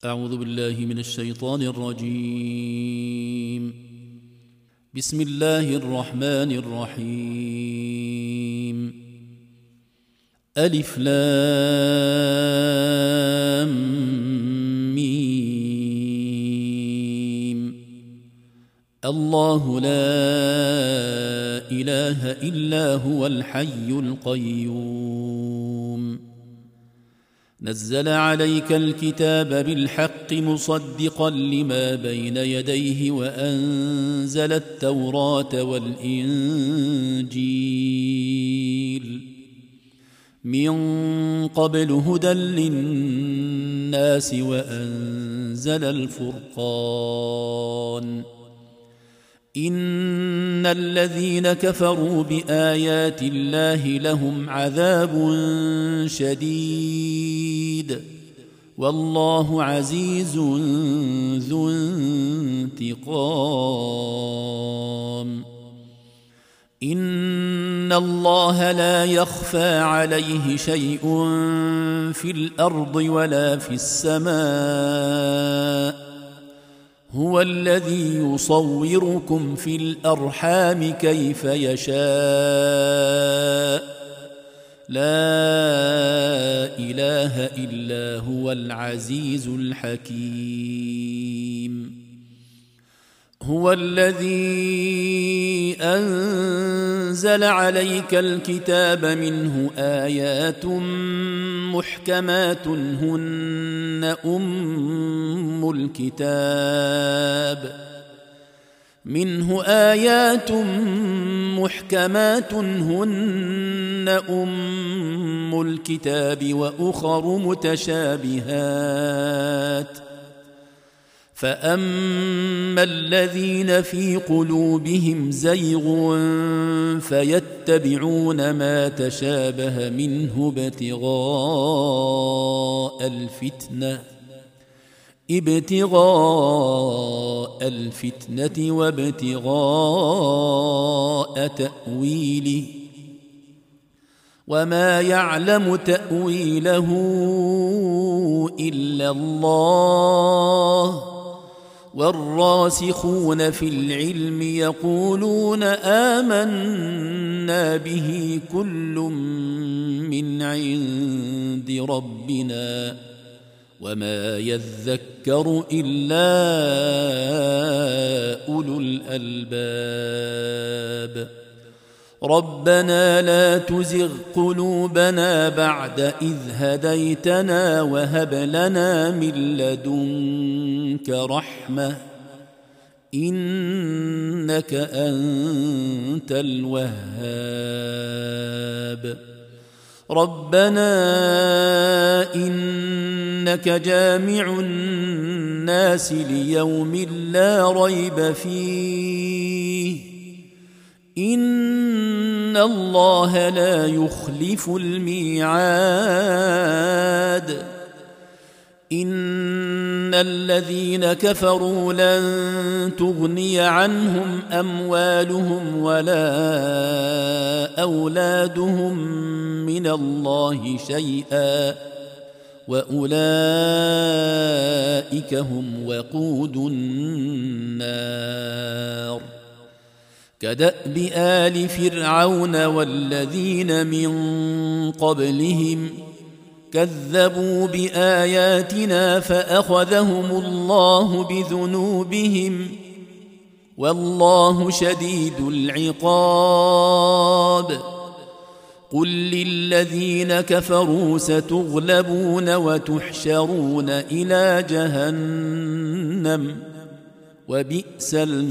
أعوذ بالله من الشيطان الرجيم. بسم الله الرحمن الرحيم. ألف لام ميم. الله لا إله إلا هو الحي القيوم. نزل عليك الكتاب بالحق مصدقا لما بين يديه وأنزل التوراة والإنجيل من قبل هدى للناس وأنزل الفرقان. إن الذين كفروا بآيات الله لهم عذاب شديد والله عزيز ذو انتقام. إن الله لا يخفى عليه شيء في الأرض ولا في السماء. هو الذي يصوركم في الأرحام كيف يشاء. لا إله إلا هو العزيز الحكيم. هو الذي أنزل عليك الكتاب منه آيات محكمات هن أم الكتاب وأخر متشابهات. فأما الذين في قلوبهم زيغ فيتبعون ما تشابه منه ابتغاء الفتنة وابتغاء تأويله وما يعلم تأويله إلا الله. والراسخون في العلم يقولون آمنا به كل من عند ربنا وما يذكر إلا أولو الألباب. ربنا لا تزغ قلوبنا بعد إذ هديتنا وهب لنا من لدنك رحمة إنك أنت الوهاب. ربنا إنك جامع الناس ليوم لا ريب فيه إن الله لا يخلف الميعاد. إن الذين كفروا لن تغني عنهم أموالهم ولا أولادهم من الله شيئا وأولئك هم وقود النار. كدأب آل فرعون والذين من قبلهم كذبوا بآياتنا فأخذهم الله بذنوبهم والله شديد العقاب. قل للذين كفروا ستغلبون وتحشرون إلى جهنم وبئس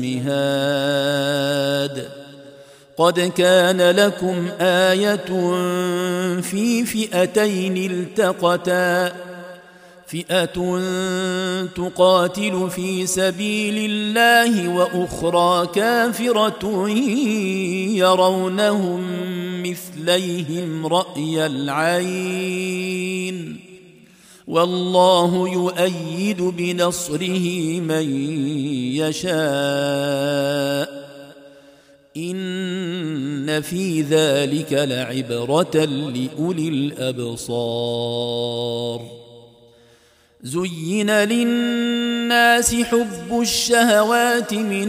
المهاد. قد كان لكم آية في فئتين التقتا فئة تقاتل في سبيل الله وأخرى كافرة يرونهم مثليهم رأي العين والله يؤيد بنصره من يشاء. إن في ذلك لعبرة لأولي الأبصار. زين للناس حب الشهوات من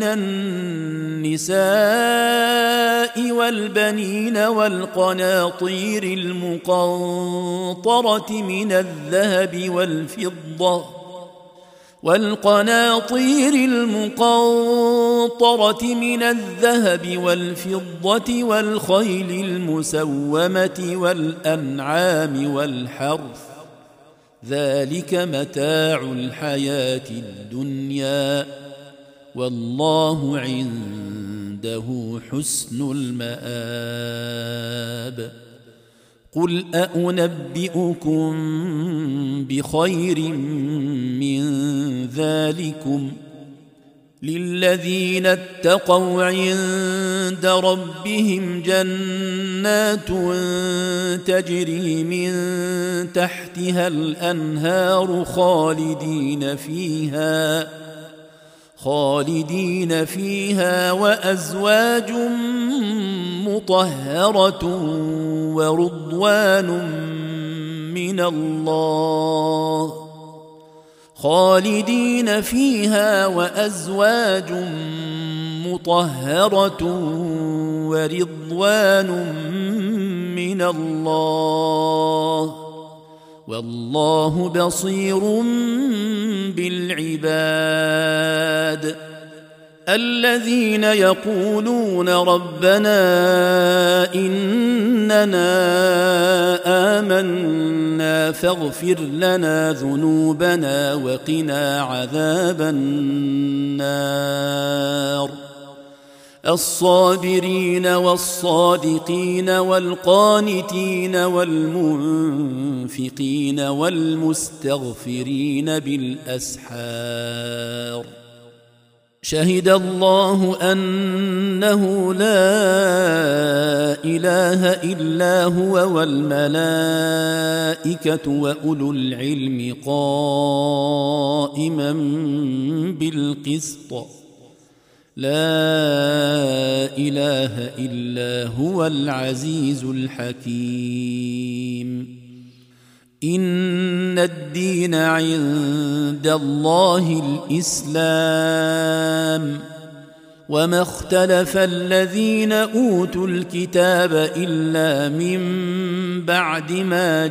النساء والبنين والقناطير المقنطرة من الذهب والفضة والخيل المسومة والأنعام والحرث، ذلك متاع الحياة الدنيا، والله عنده حسن المآب. قل أنبئكم بخير من ذلكم للذين اتقوا عند ربهم جنات تجري من تحتها الأنهار خالدين فيها وأزواج مطهرة ورضوان من الله والله بصير بالعباد. الذين يقولون ربنا إننا آمنا فاغفر لنا ذنوبنا وقنا عذاب النار. الصابرين والصادقين والقانتين والمنفقين والمستغفرين بالأسحار. شهد الله أنه لا إله إلا هو والملائكة وأولو العلم قائما بالقسط، لا إله إلا هو العزيز الحكيم. إن الدين عند الله الإسلام، وما اختلف الذين أوتوا الكتاب إلا من بعد ما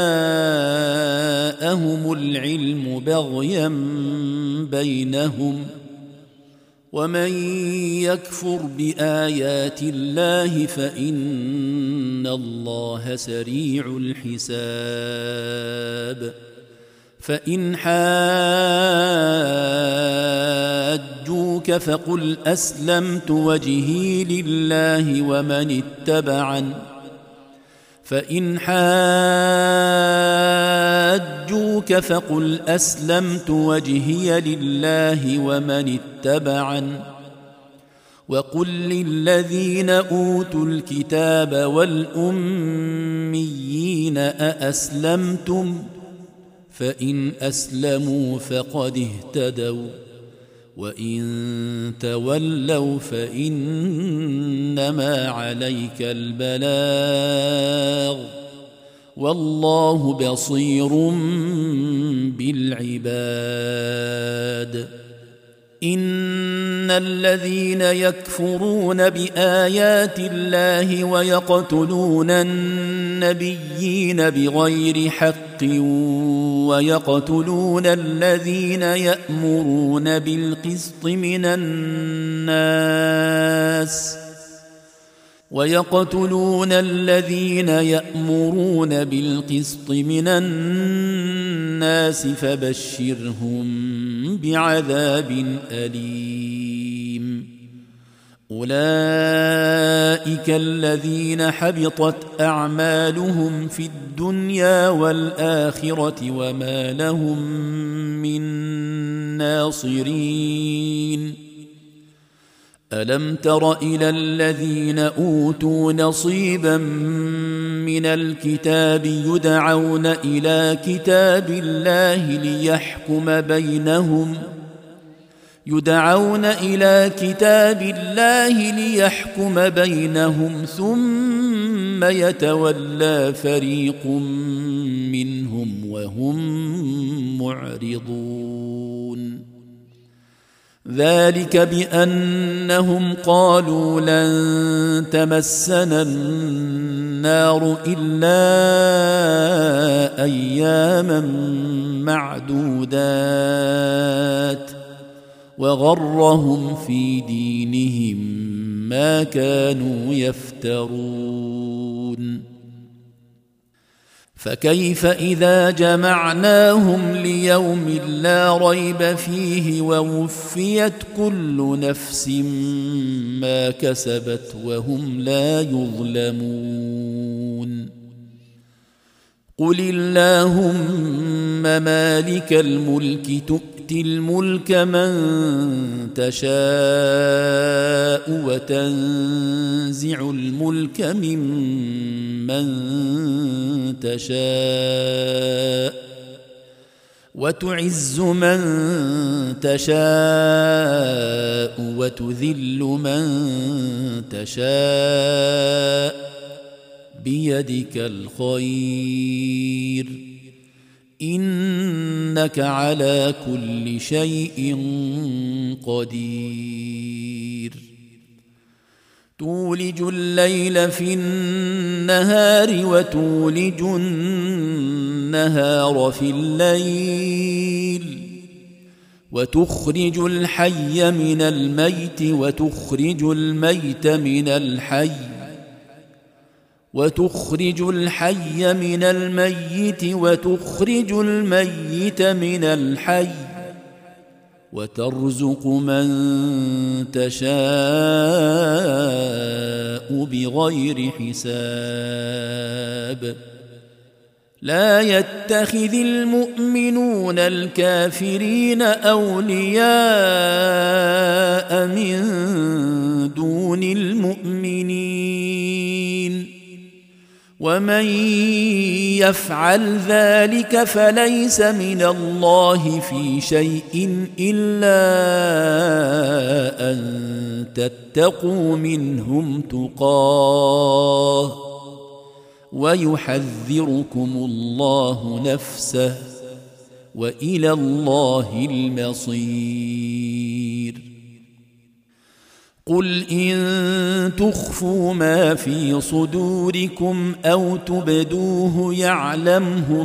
جاءهم العلم بغيا بينهم، ومن يكفر بآيات الله فإن الله سريع الحساب. فإن حاجوك فقل أسلمت وجهي لله ومن اتبعني وقل للذين أوتوا الكتاب والأميين أأسلمتم؟ فإن أسلموا فقد اهتدوا، وإن تولوا فإنما عليك البلاغ، والله بصير بالعباد. إن الذين يكفرون بآيات الله ويقتلون النبيين بغير حق ويقتلون الذين يأمرون بالقسط من الناس فبشرهم بعذاب أليم. أولئك الذين حبطت أعمالهم في الدنيا والآخرة وما لهم من ناصرين. ألم تر إلى الذين أوتوا نصيبا من الكتاب يدعون إلى كتاب الله ليحكم بينهم ثم يتولى فريق منهم منهم وهم معرضون. ذلك بأنهم قالوا لن تمسنا النار إلا أياما معدودات وغرهم في دينهم ما كانوا يفترون. فكيف إذا جمعناهم ليوم لا ريب فيه ووفيت كل نفس ما كسبت وهم لا يظلمون. قل اللهم مالك الملك تؤتي الملك من تشاء وتنزع الملك ممن تشاء وتعز من تشاء وتذل من تشاء بيدك الخير إنك على كل شيء قدير. تولج الليل في النهار وتولج النهار في الليل وتخرج الحي من الميت وتخرج الميت من الحي وتخرج الحي من الميت وتخرج الميت من الحي وترزق من تشاء بغير حساب. لا يتخذ المؤمنون الكافرين أولياء من دون المؤمنين ومن يفعل ذلك فليس من الله في شيء إلا أن تتقوا منهم تقاه ويحذركم الله نفسه وإلى الله المصير. قل إن تخفوا ما في صدوركم أو تبدوه يعلمه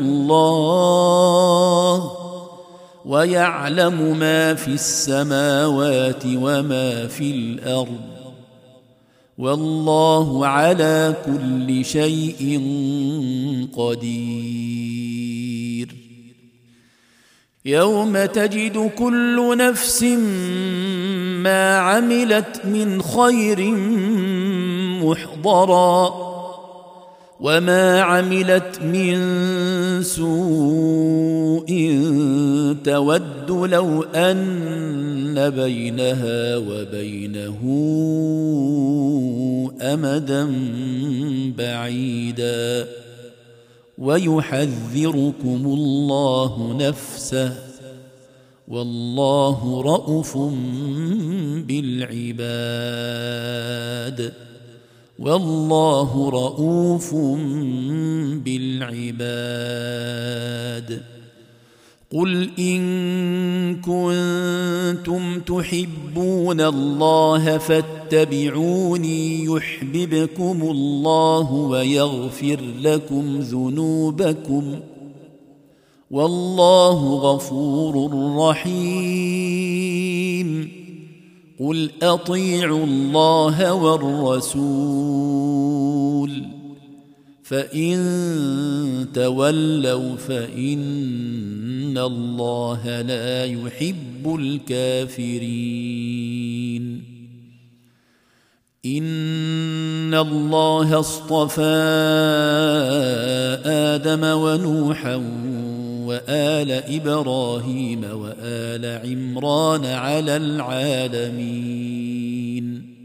الله ويعلم ما في السماوات وما في الأرض والله على كل شيء قدير. يوم تجد كل نفس ما عملت من خير محضرا وما عملت من سوء تود لو أن بينها وبينه أمدا بعيدا ويحذركم الله نفسه والله رءوف بالعباد والله رءوف بالعباد. قل إن كنتم تحبون الله فاتبعوني يحببكم الله ويغفر لكم ذنوبكم والله غفور رحيم. قل أطيعوا الله والرسول فإن تولوا فإن الله لا يحب الكافرين. إن الله اصطفى آدم ونوحا وآل إبراهيم وآل عمران على العالمين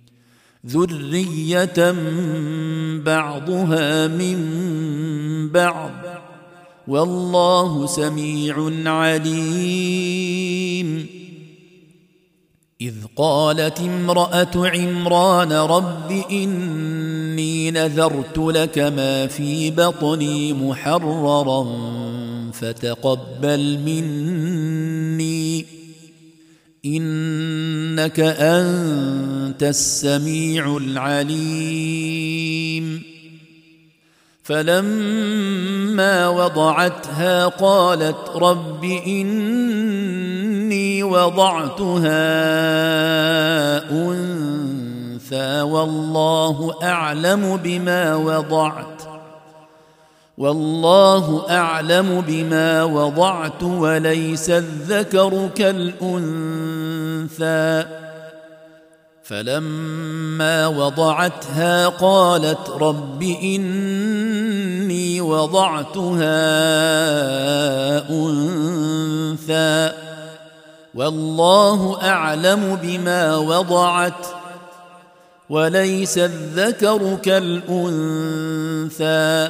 ذرية بعضها من بعض والله سميع عليم. إذ قالت امرأة عمران رب إني إني نذرت لك ما في بطني محررا فتقبل مني إنك أنت السميع العليم. فلما وضعتها قالت رب إني وضعتها أنثى والله أعلم بما وضعت وليس الذكر كالأنثى. فلما وضعتها قالت رب إني وضعتها أنثى والله أعلم بما وضعت وليس الذكر كالأنثى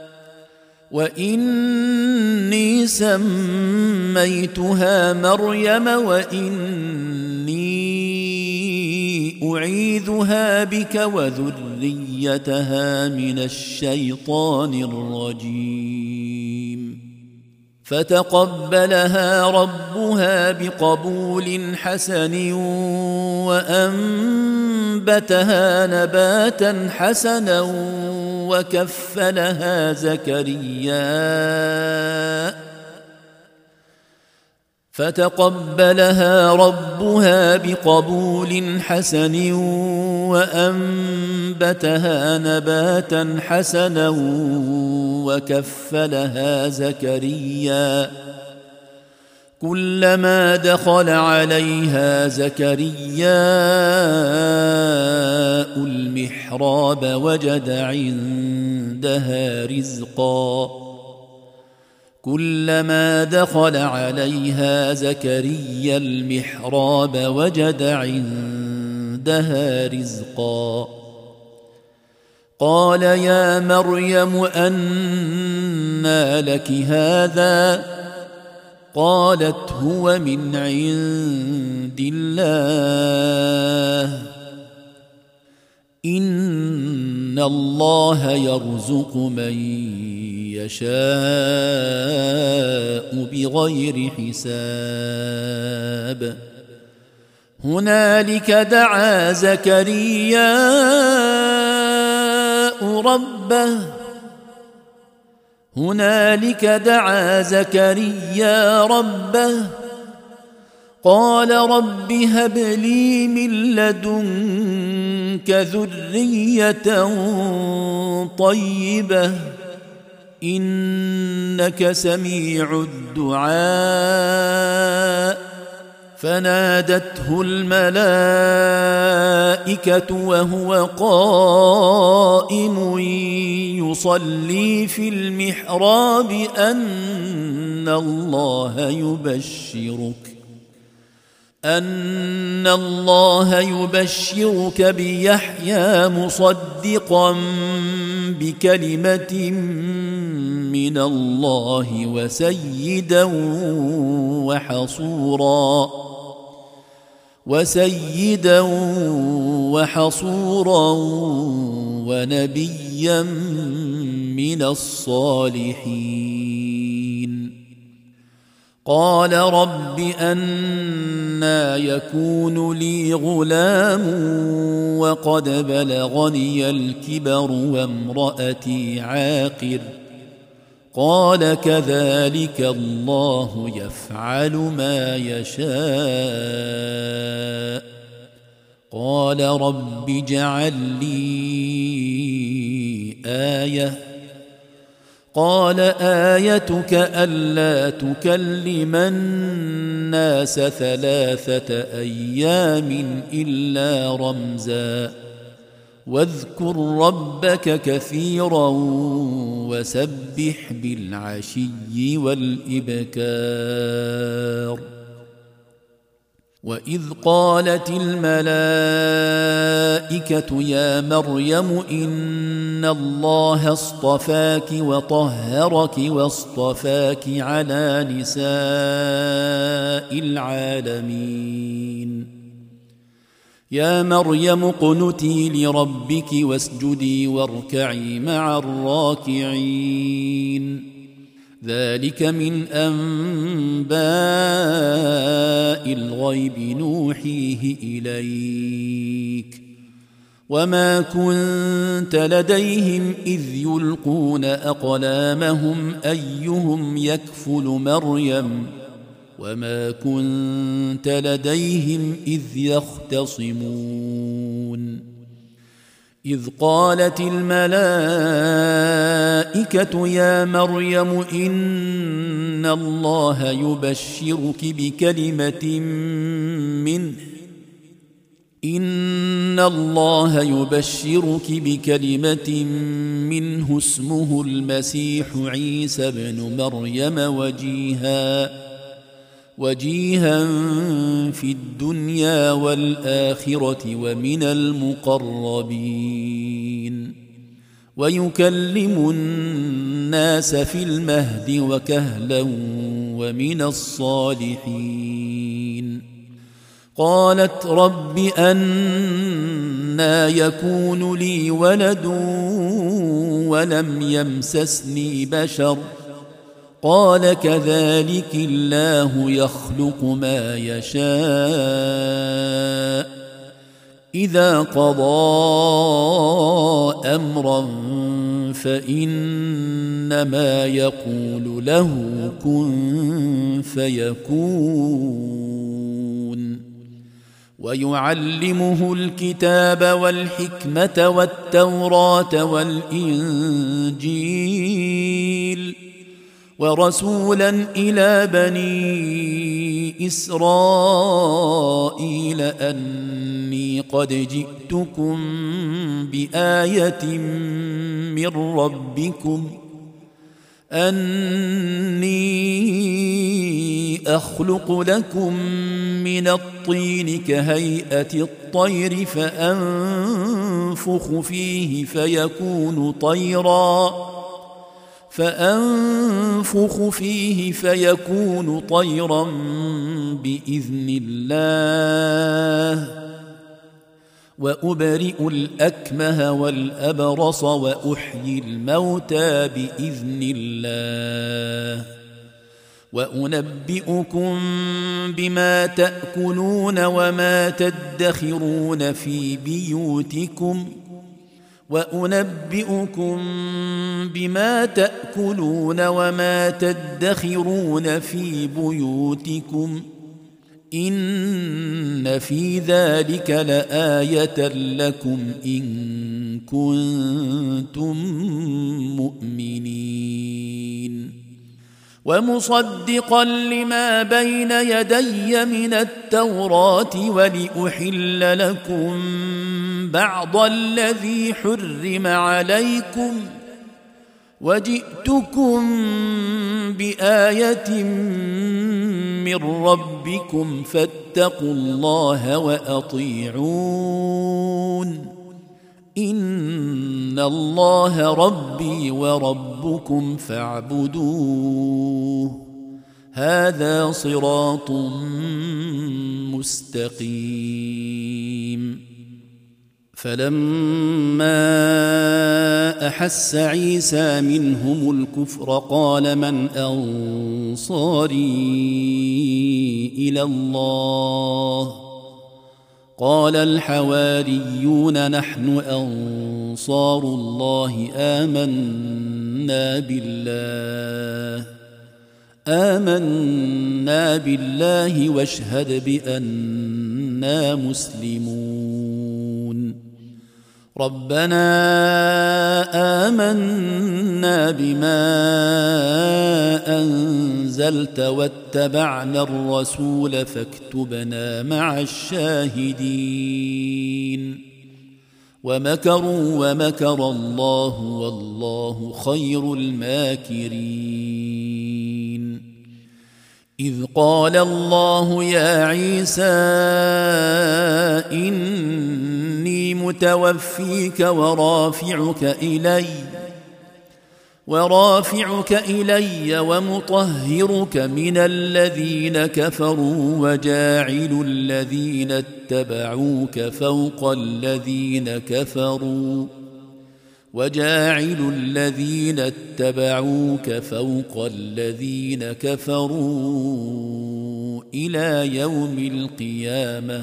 وإني سميتها مريم وإني أعيذها بك وذريتها من الشيطان الرجيم. فتقبلها ربها بقبول حسن وأنبتها نباتا حسنا وكفلها زكريا كلما دخل عليها زكريا المحراب وجد عندها رزقا قال يا مريم أنى لك هذا قالت هو من عند الله إن الله يرزق من يشاء بغير حساب. هنالك دعا زكريا ربه قال رب هب لي من لدنك ذرية طيبة إنك سميع الدعاء. فنادته الملائكة وهو قائم يصلي في المحراب أن الله يبشرك بيحيى مصدقا بكلمة من الله وسيدا وحصورا ونبيا من الصالحين. قال رب أنى يكون لي غلام وقد بلغني الكبر وامرأتي عاقر قال كذلك الله يفعل ما يشاء. قال رب اجعل لي آية قال آيتك ألا تكلم الناس 3 أيام إلا رمزا واذكر ربك كثيرا وسبح بالعشي والإبكار. وإذ قالت الملائكة يا مريم إن الله اصطفاك وطهرك واصطفاك على نساء العالمين يا مريم اقنتي لربك واسجدي واركعي مع الراكعين ذلك من أنباء الغيب نوحيه إليك وما كنت لديهم إذ يلقون أقلامهم أيهم يكفل مريم وما كنت لديهم إذ يختصمون إذ قالت الملائكة يا مريم إن الله يبشرك بكلمة منه اسمه المسيح عيسى بن مريم وجيها في الدنيا والآخرة ومن المقربين ويكلم الناس في المهد وكهلا ومن الصالحين قالت رب أنى يكون لي ولد ولم يمسسني بشر قال كذلك الله يخلق ما يشاء إذا قضى أمرا فإنما يقول له كن فيكون ويعلمه الكتاب والحكمة والتوراة والإنجيل ورسولا إلى بني إسرائيل أني قد جئتكم بآية من ربكم أني أخلق لكم من الطين كهيئة الطير فأنفخ فيه فيكون طيرا بإذن الله وأبرئ الأكمه والأبرص وأحيي الموتى بإذن الله وأنبئكم بما تأكلون وما تدخرون في بيوتكم إن في ذلك لآية لكم إن كنتم مؤمنين ومصدقا لما بين يدي من التوراة ولأحل لكم بعض الذي حرم عليكم وجئتكم بآية من ربكم فاتقوا الله وأطيعون إن الله ربي وربكم فاعبدوه هذا صراط مستقيم فلما أحس عيسى منهم الكفر قال من أنصاري إلى الله قال الحواريون نحن أنصار الله آمنا بالله واشهد بأننا مسلمون ربنا آمنا بما أنزلت واتبعنا الرسول فاكتبنا مع الشاهدين ومكروا ومكر الله والله خير الماكرين إذ قال الله يا عيسى إني متوفيك ورافعك إلي ورافعك إلي ومطهرك من الذين كفروا وجاعل الذين اتبعوك فوق الذين كفروا إلى يوم القيامة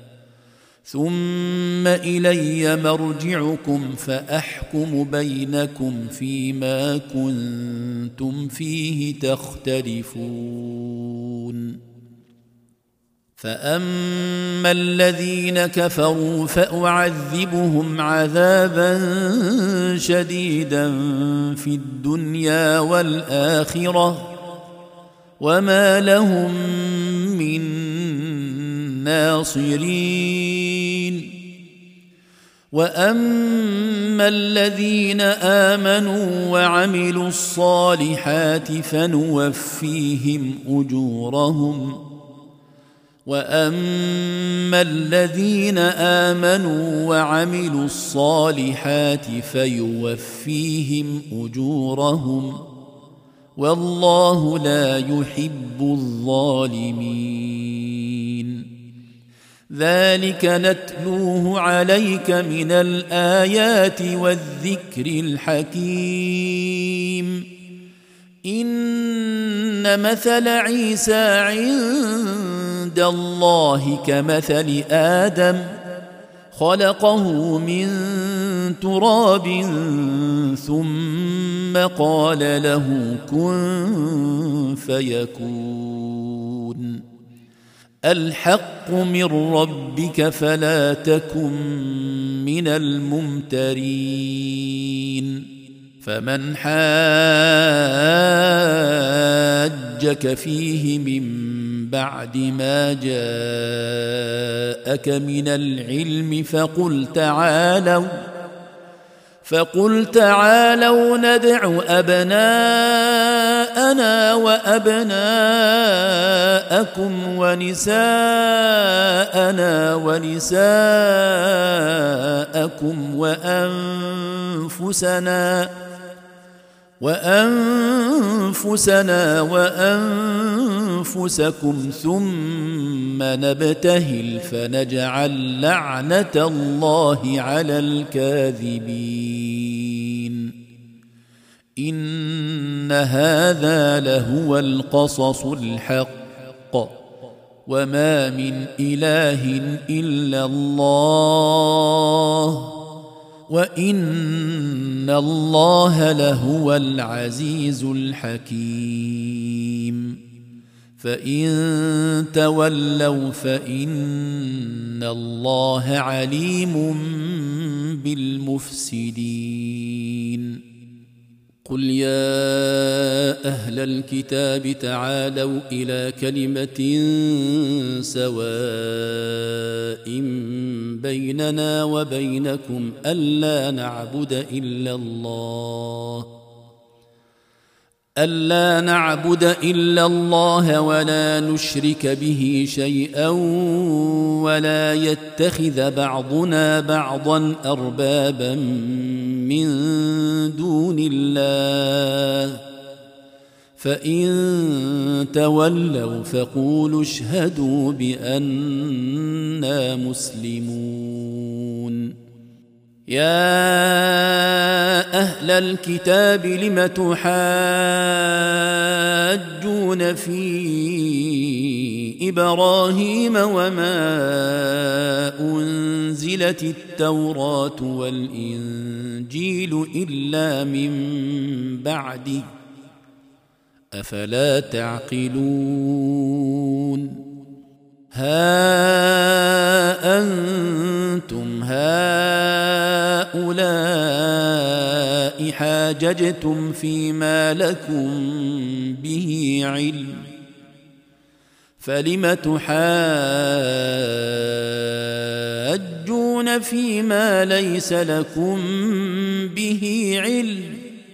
ثم إلي مرجعكم فأحكم بينكم فيما كنتم فيه تختلفون فأما الذين كفروا فأعذبهم عذابا شديدا في الدنيا والآخرة وما لهم من ناصرين وأما الذين آمنوا وعملوا الصالحات فنوفيهم أجورهم فيوفيهم أجورهم والله لا يحب الظالمين ذلك نتلوه عليك من الآيات والذكر الحكيم إن مثل عيسى عند الله كمثل آدم خلقه من تراب ثم قال له كن فيكون الحق من ربك فلا تكن من الممترين فمن حاجك فيه من بعد ما جاءك من العلم فقل تعالوا ندع أبناءنا وأبناءكم ونساءنا ونساءكم وأنفسنا وأنفسكم ثم نبتهل فنجعل لعنة الله على الكاذبين إن هذا لهو القصص الحق وما من إله إلا الله وإن الله لهو العزيز الحكيم فإن تولوا فإن الله عليم بالمفسدين قل يا أهل الكتاب تعالوا إلى كلمة سواء بيننا وبينكم ألا نعبد إلا الله ولا نشرك به شيئا ولا يتخذ بعضنا بعضا أربابا من دون الله فإن تولوا فقولوا اشهدوا بأننا مسلمون يا أهل الكتاب لم تحاجون في إبراهيم وما أنزلت التوراة والإنجيل إلا من بعده أفلا تعقلون ها أنتم هؤلاء حاججتم فيما لكم به علم فلم تحاجون فيما ليس لكم به علم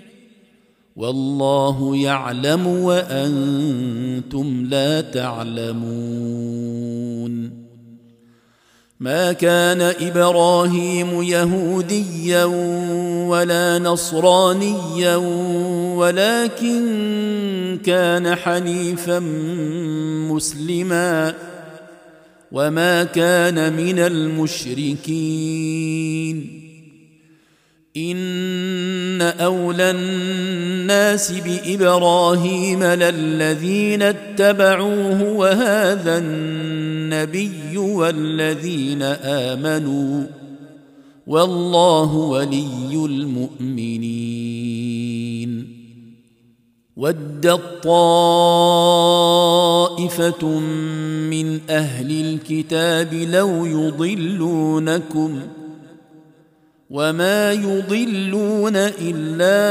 والله يعلم وأنتم لا تعلمون ما كان إبراهيم يهوديا ولا نصرانيا ولكن كان حنيفا مسلما وما كان من المشركين إن أولى الناس بإبراهيم للذين اتبعوه وهذا النبي والذين آمنوا والله ولي المؤمنين ودت طائفة من أهل الكتاب لو يضلونكم وما يضلون إلا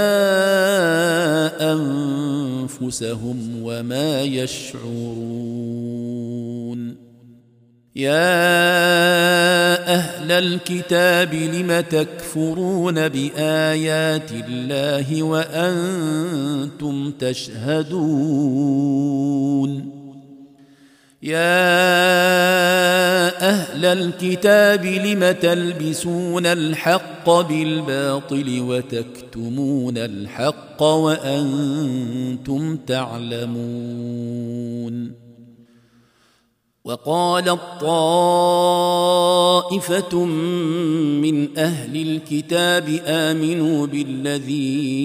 أنفسهم وما يشعرون يا أهل الكتاب لم تكفرون بآيات الله وأنتم تشهدون يا أهل الكتاب لم تلبسون الحق بالباطل وتكتمون الحق وأنتم تعلمون وقالت طائفة من أهل الكتاب آمنوا بالذي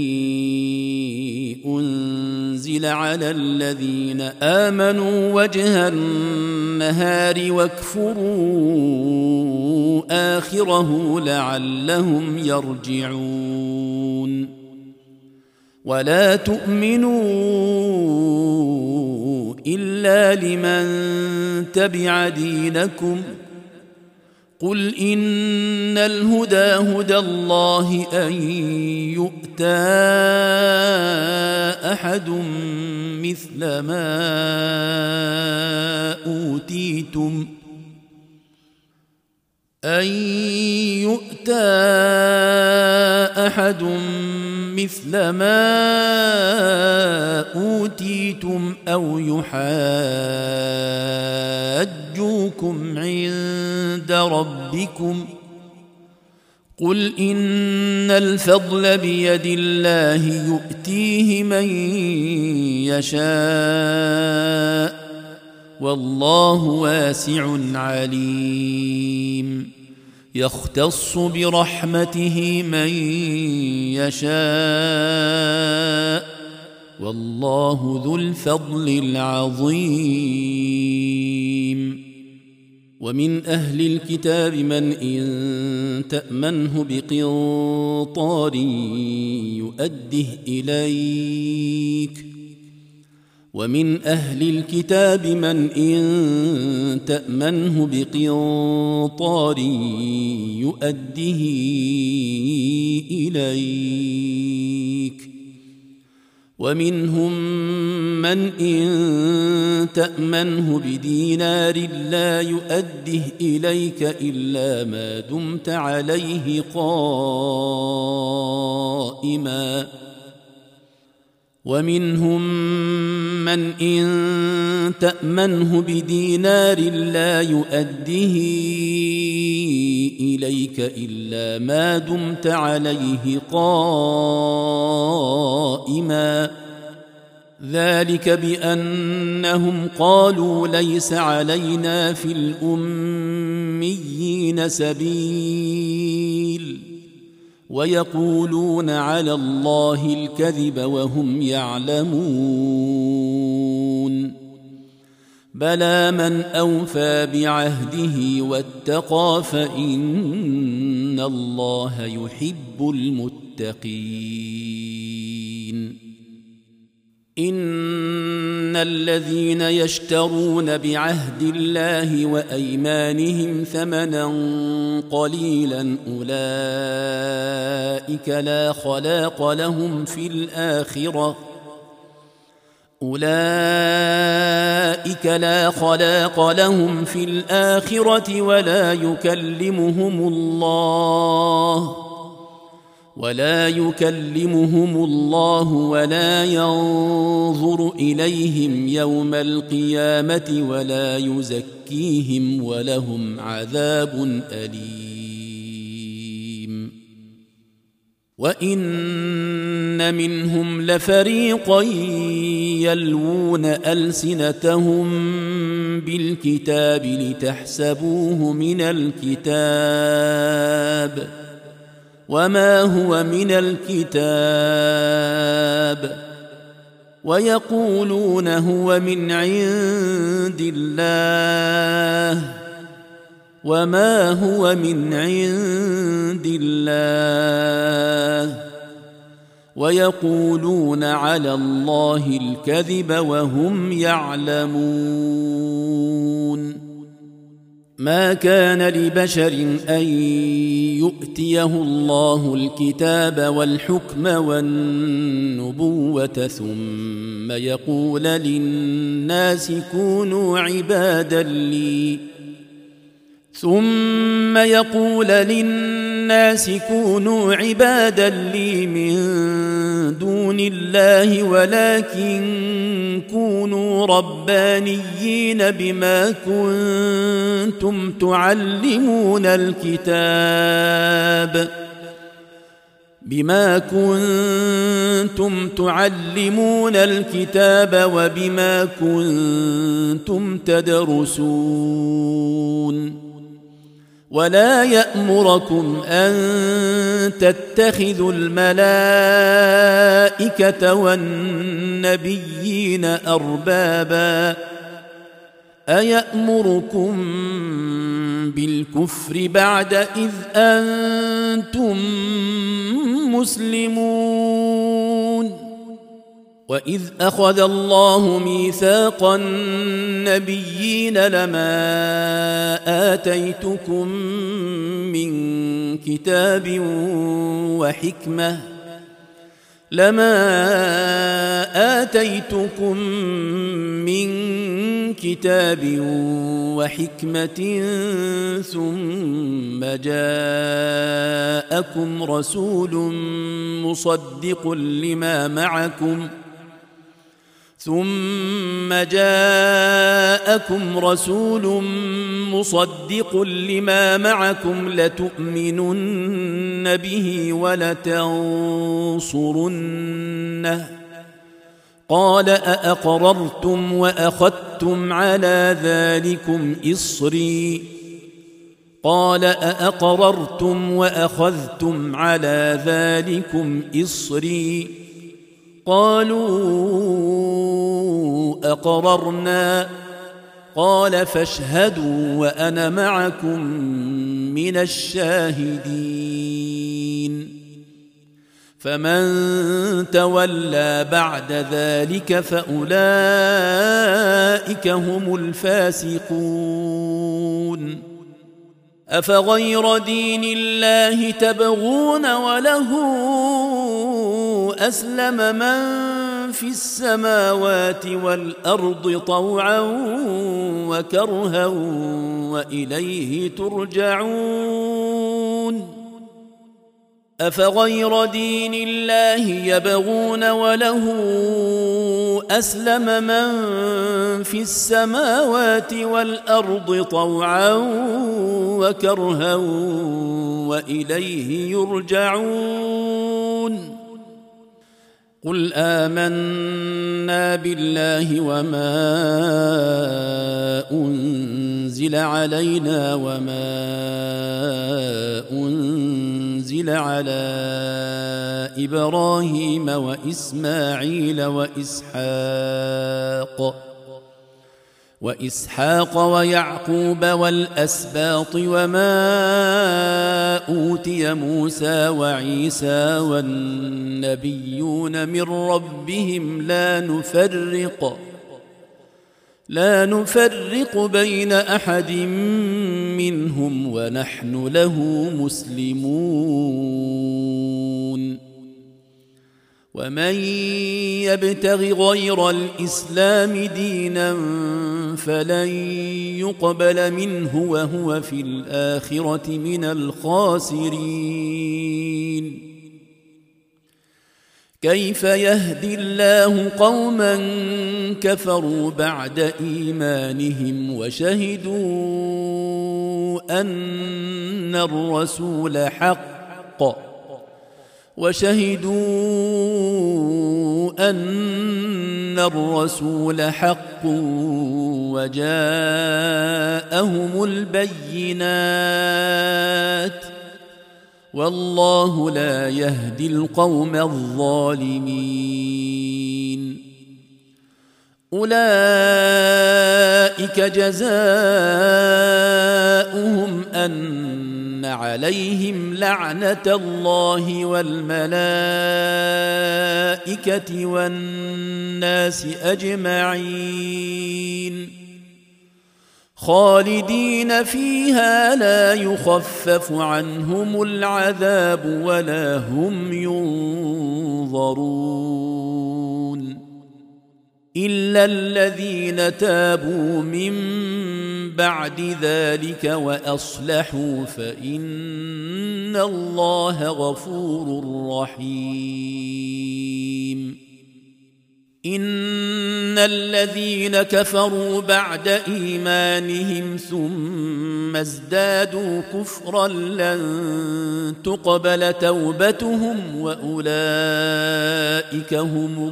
أنزل على الذين آمنوا وجه النهار واكفروا آخره لعلهم يرجعون ولا تؤمنوا إلا لمن تبع دينكم قل إن الهدى هدى الله أن يؤتى أحد مثل ما أوتيتم أو يحاجوكم عند ربكم قل إن الفضل بيد الله يؤتيه من يشاء والله واسع عليم يختص برحمته من يشاء والله ذو الفضل العظيم ومن أهل الكتاب من إن تأمنه بقنطار يؤده إليك ومن أهل الكتاب من إن تأمنه بقنطار يؤده إليك ومنهم من إن تأمنه بدينار لا يؤده إليك إلا ما دمت عليه قائما ومنهم من إن تأمنه بدينار لا يؤده إليك إلا ما دمت عليه قائما ذلك بأنهم قالوا ليس علينا في الأميين سبيل ويقولون على الله الكذب وهم يعلمون بلى من أوفى بعهده واتقى فإن الله يحب المتقين إن الذين يشترون بعهد الله وأيمانهم ثمنا قليلا أولئك لا خلاق لهم في الآخرة ولا يكلمهم الله ولا يكلمهم الله ولا ينظر إليهم يوم القيامة ولا يزكيهم ولهم عذاب أليم. وإن منهم لفريقا يلوون ألسنتهم بالكتاب لتحسبوه من الكتاب وما هو من الكتاب ويقولون هو من عند الله وما هو من عند الله ويقولون على الله الكذب وهم يعلمون. ما كان لبشر أن يؤتيه الله الكتاب والحكم والنبوة ثم يقول للناس كونوا عبادا لي من دون الله ولكن كونوا ربانيين بما كنتم تعلمون الكتاب وبما كنتم تدرسون. ولا يأمركم أن تتخذوا الملائكة والنبيين أربابا أيأمركم بالكفر بعد إذ أنتم مسلمون. وإذ أخذ الله ميثاق النبيين لما آتيتكم من كتاب وحكمة ثم جاءكم رسول مصدق لما معكم لتؤمنن به ولتنصرنه قال أأقررتم وأخذتم على ذلكم إصري قالوا أقررنا قال فاشهدوا وأنا معكم من الشاهدين. فمن تولى بعد ذلك فأولئك هم الفاسقون. أفغير دين الله تبغون وله أسلم من في السماوات والأرض طوعا وكرها وإليه ترجعون. أفغير دين الله يبغون وله أسلم من في السماوات والأرض طوعا وكرها وإليه يرجعون. قل آمنا بالله وما أنزل علينا وما أنزل على إبراهيم وإسماعيل وإسحاق ويعقوب والأسباط وما أوتي موسى وعيسى والنبيون من ربهم لا نفرق بين أحد منهم ونحن له مسلمون. ومن يبتغ غير الإسلام دينا فلن يقبل منه وهو في الآخرة من الخاسرين. كيف يهدي الله قوما كفروا بعد إيمانهم وشهدوا أن الرسول حق وجاءهم البينات والله لا يهدي القوم الظالمين أولئك جزاؤهم أن عليهم لعنة الله والملائكة والناس أجمعين خالدين فيها لا يخفف عنهم العذاب ولا هم ينظرون إلا الذين تابوا من بعد ذلك وأصلحوا فإن الله غفور رحيم إن الذين كفروا بعد إيمانهم ثم ازدادوا كفرا لن تقبل توبتهم وأولئك هم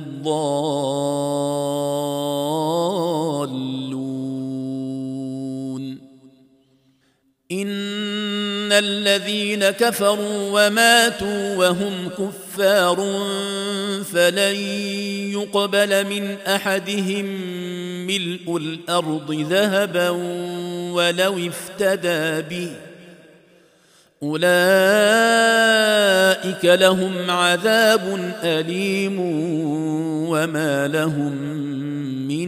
الضالون إن الذين كفروا وماتوا وهم كفار فلن يقبل من أحدهم ملء الأرض ذهبا ولو افتدى به أولئك لهم عذاب أليم وما لهم من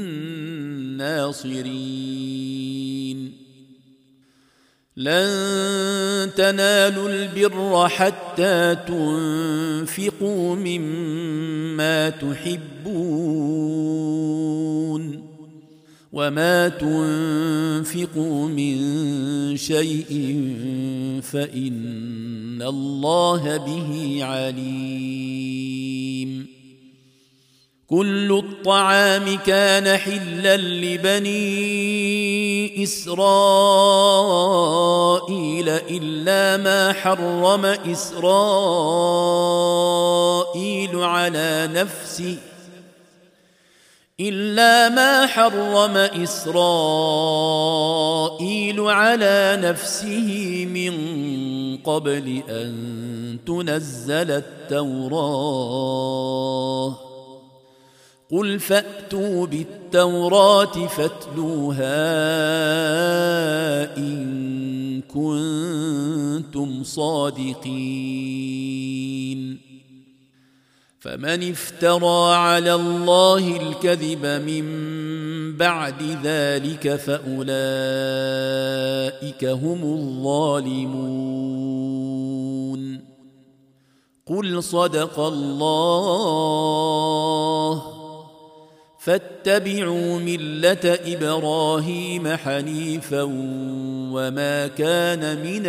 ناصرين لن تنالوا البر حتى تنفقوا مما تحبون وما تنفقوا من شيء فإن الله به عليم كل الطعام كان حلا لبني إسرائيل إلا ما حرم إسرائيل على نفسه من قبل أن تنزل التوراة قل فأتوا بالتوراة فاتلوها إن كنتم صادقين فمن افترى على الله الكذب من بعد ذلك فأولئك هم الظالمون قل صدق الله فاتبعوا ملة إبراهيم حنيفا وما كان من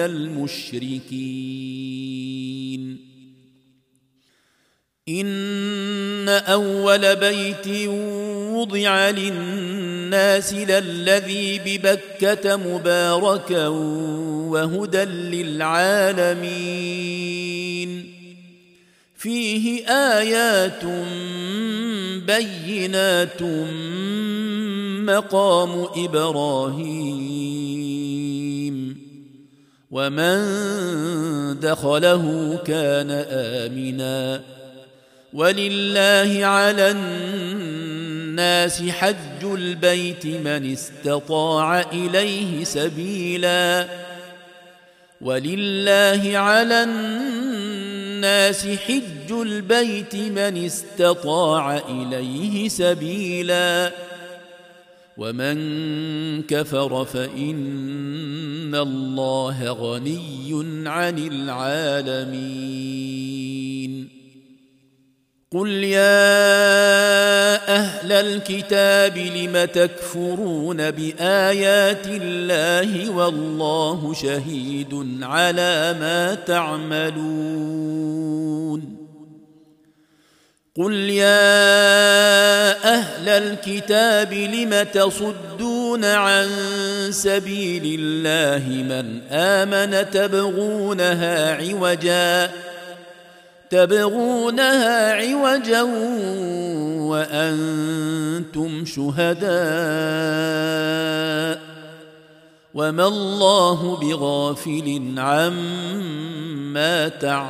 المشركين إن أول بيت وضع للناس للذي ببكة مباركا وهدى للعالمين فيه آيات بينات مقام إبراهيم ومن دخله كان آمنا ولله على الناس حج البيت من استطاع إليه سبيلا ولله على الناس حج البيت من استطاع إليه سبيلا ومن كفر فإن الله غني عن العالمين قل يا أهل الكتاب لم تكفرون بآيات الله والله شهيد على ما تعملون قل يا أهل الكتاب لم تصدون عن سبيل الله من آمن تبغونها عوجا وأنتم شهداء وما الله بغافل عما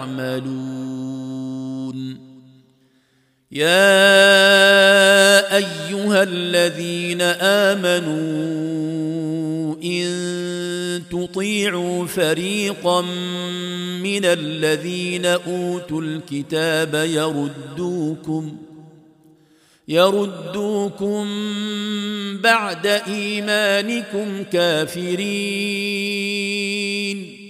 تعملون يا أيها الذين آمنوا إن تطيعوا فريقا من الذين أوتوا الكتاب يردوكم بعد إيمانكم كافرين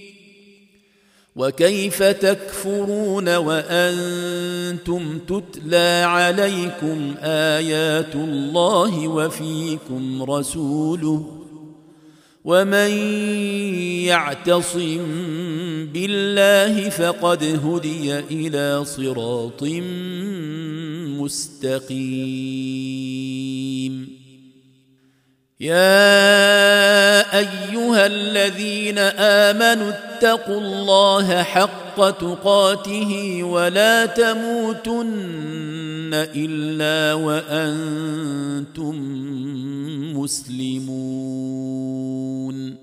وكيف تكفرون وأنتم تتلى عليكم آيات الله وفيكم رسوله ومن يعتصم بالله فقد هدي إلى صراط مستقيم يا أيها الذين آمنوا اتقوا الله حق تقاته ولا تموتن إلا وأنتم مسلمون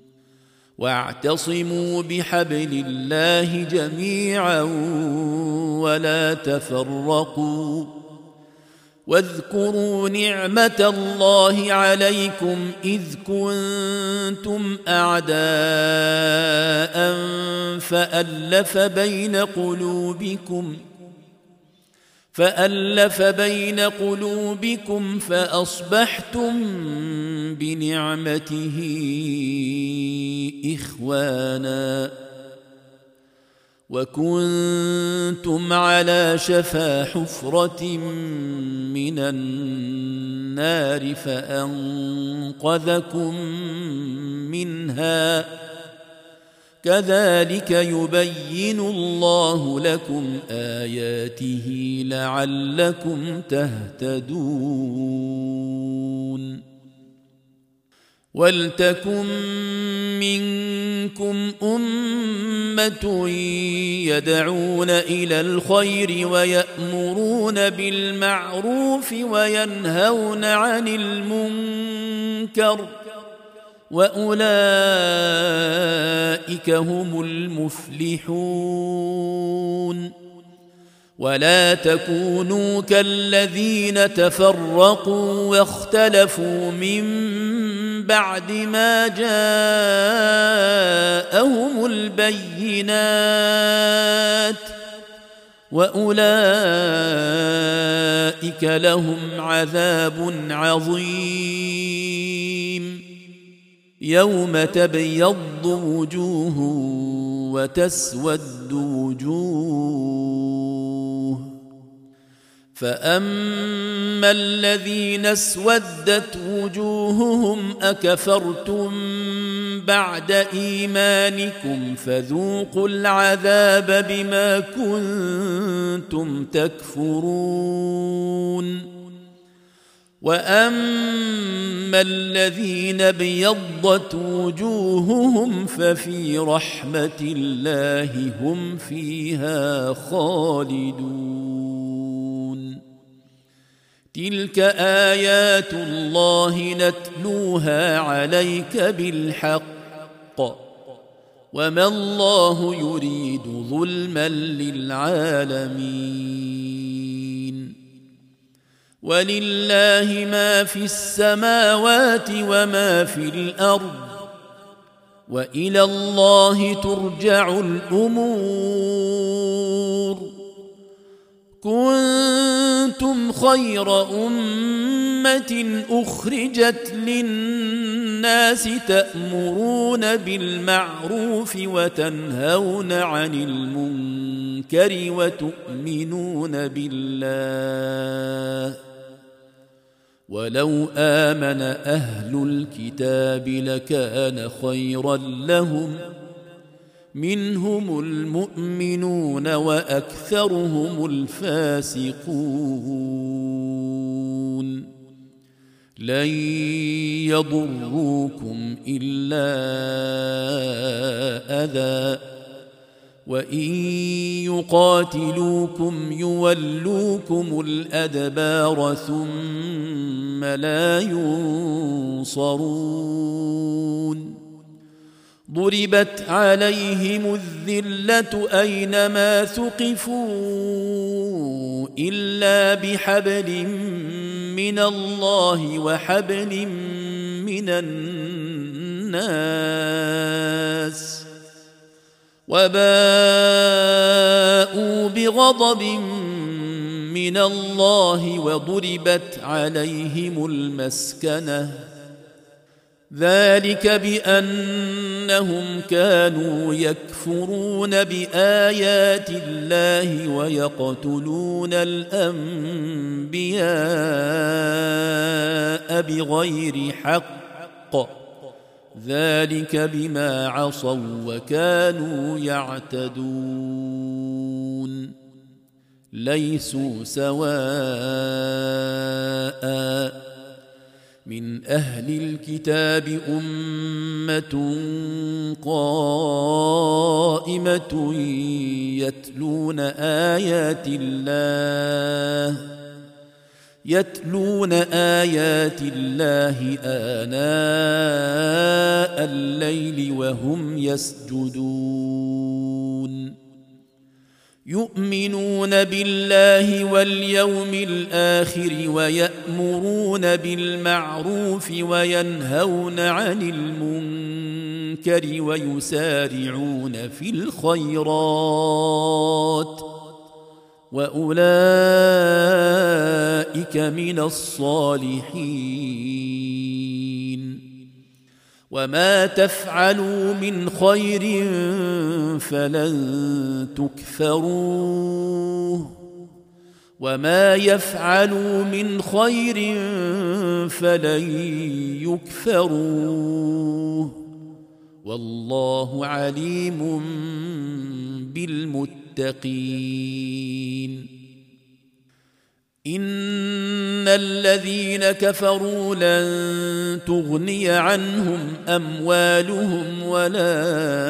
واعتصموا بحبل الله جميعا ولا تفرقوا واذكروا نعمة الله عليكم إذ كنتم أعداء فألف بين قلوبكم فأصبحتم بنعمته إخوانا وكنتم على شفا حفرة من النار فأنقذكم منها كذلك يبين الله لكم آياته لعلكم تهتدون ولتكن منكم أمة يدعون إلى الخير ويأمرون بالمعروف وينهون عن المنكر وأولئك هم المفلحون ولا تكونوا كالذين تفرقوا واختلفوا من بعد ما جاءهم البينات وأولئك لهم عذاب عظيم يوم تبيض وجوه وتسود وجوه فأما الذين اسودت وجوههم أكفرتم بعد إيمانكم فذوقوا العذاب بما كنتم تكفرون وأما الذين ابيضت وجوههم ففي رحمة الله هم فيها خالدون تلك آيات الله نتلوها عليك بالحق وما الله يريد ظلما للعالمين ولله ما في السماوات وما في الأرض وإلى الله ترجع الأمور كنتم خير أمة أخرجت للناس تأمرون بالمعروف وتنهون عن المنكر وتؤمنون بالله ولو آمن أهل الكتاب لكان خيرا لهم منهم المؤمنون وأكثرهم الفاسقون لن يضروكم إلا أذى وإن يقاتلوكم يولوكم الأدبار ثم لا ينصرون ضربت عليهم الذلة أينما ثقفوا إلا بحبل من الله وحبل من الناس وباءوا بغضب من الله وضربت عليهم المسكنة ذلك بأنهم كانوا يكفرون بآيات الله ويقتلون الأنبياء بغير حق ذلك بما عصوا وكانوا يعتدون ليسوا سواء من أهل الكتاب أمة قائمة يتلون آيات الله آناء الليل وهم يسجدون يؤمنون بالله واليوم الآخر ويأمرون بالمعروف وينهون عن المنكر ويسارعون في الخيرات وأولئك من الصالحين وما تفعلوا من خير فلن تكفروه وما يفعلوا من خير فلن يكفروه والله عليم بالمتقين إن الذين كفروا لن تغني عنهم أموالهم ولا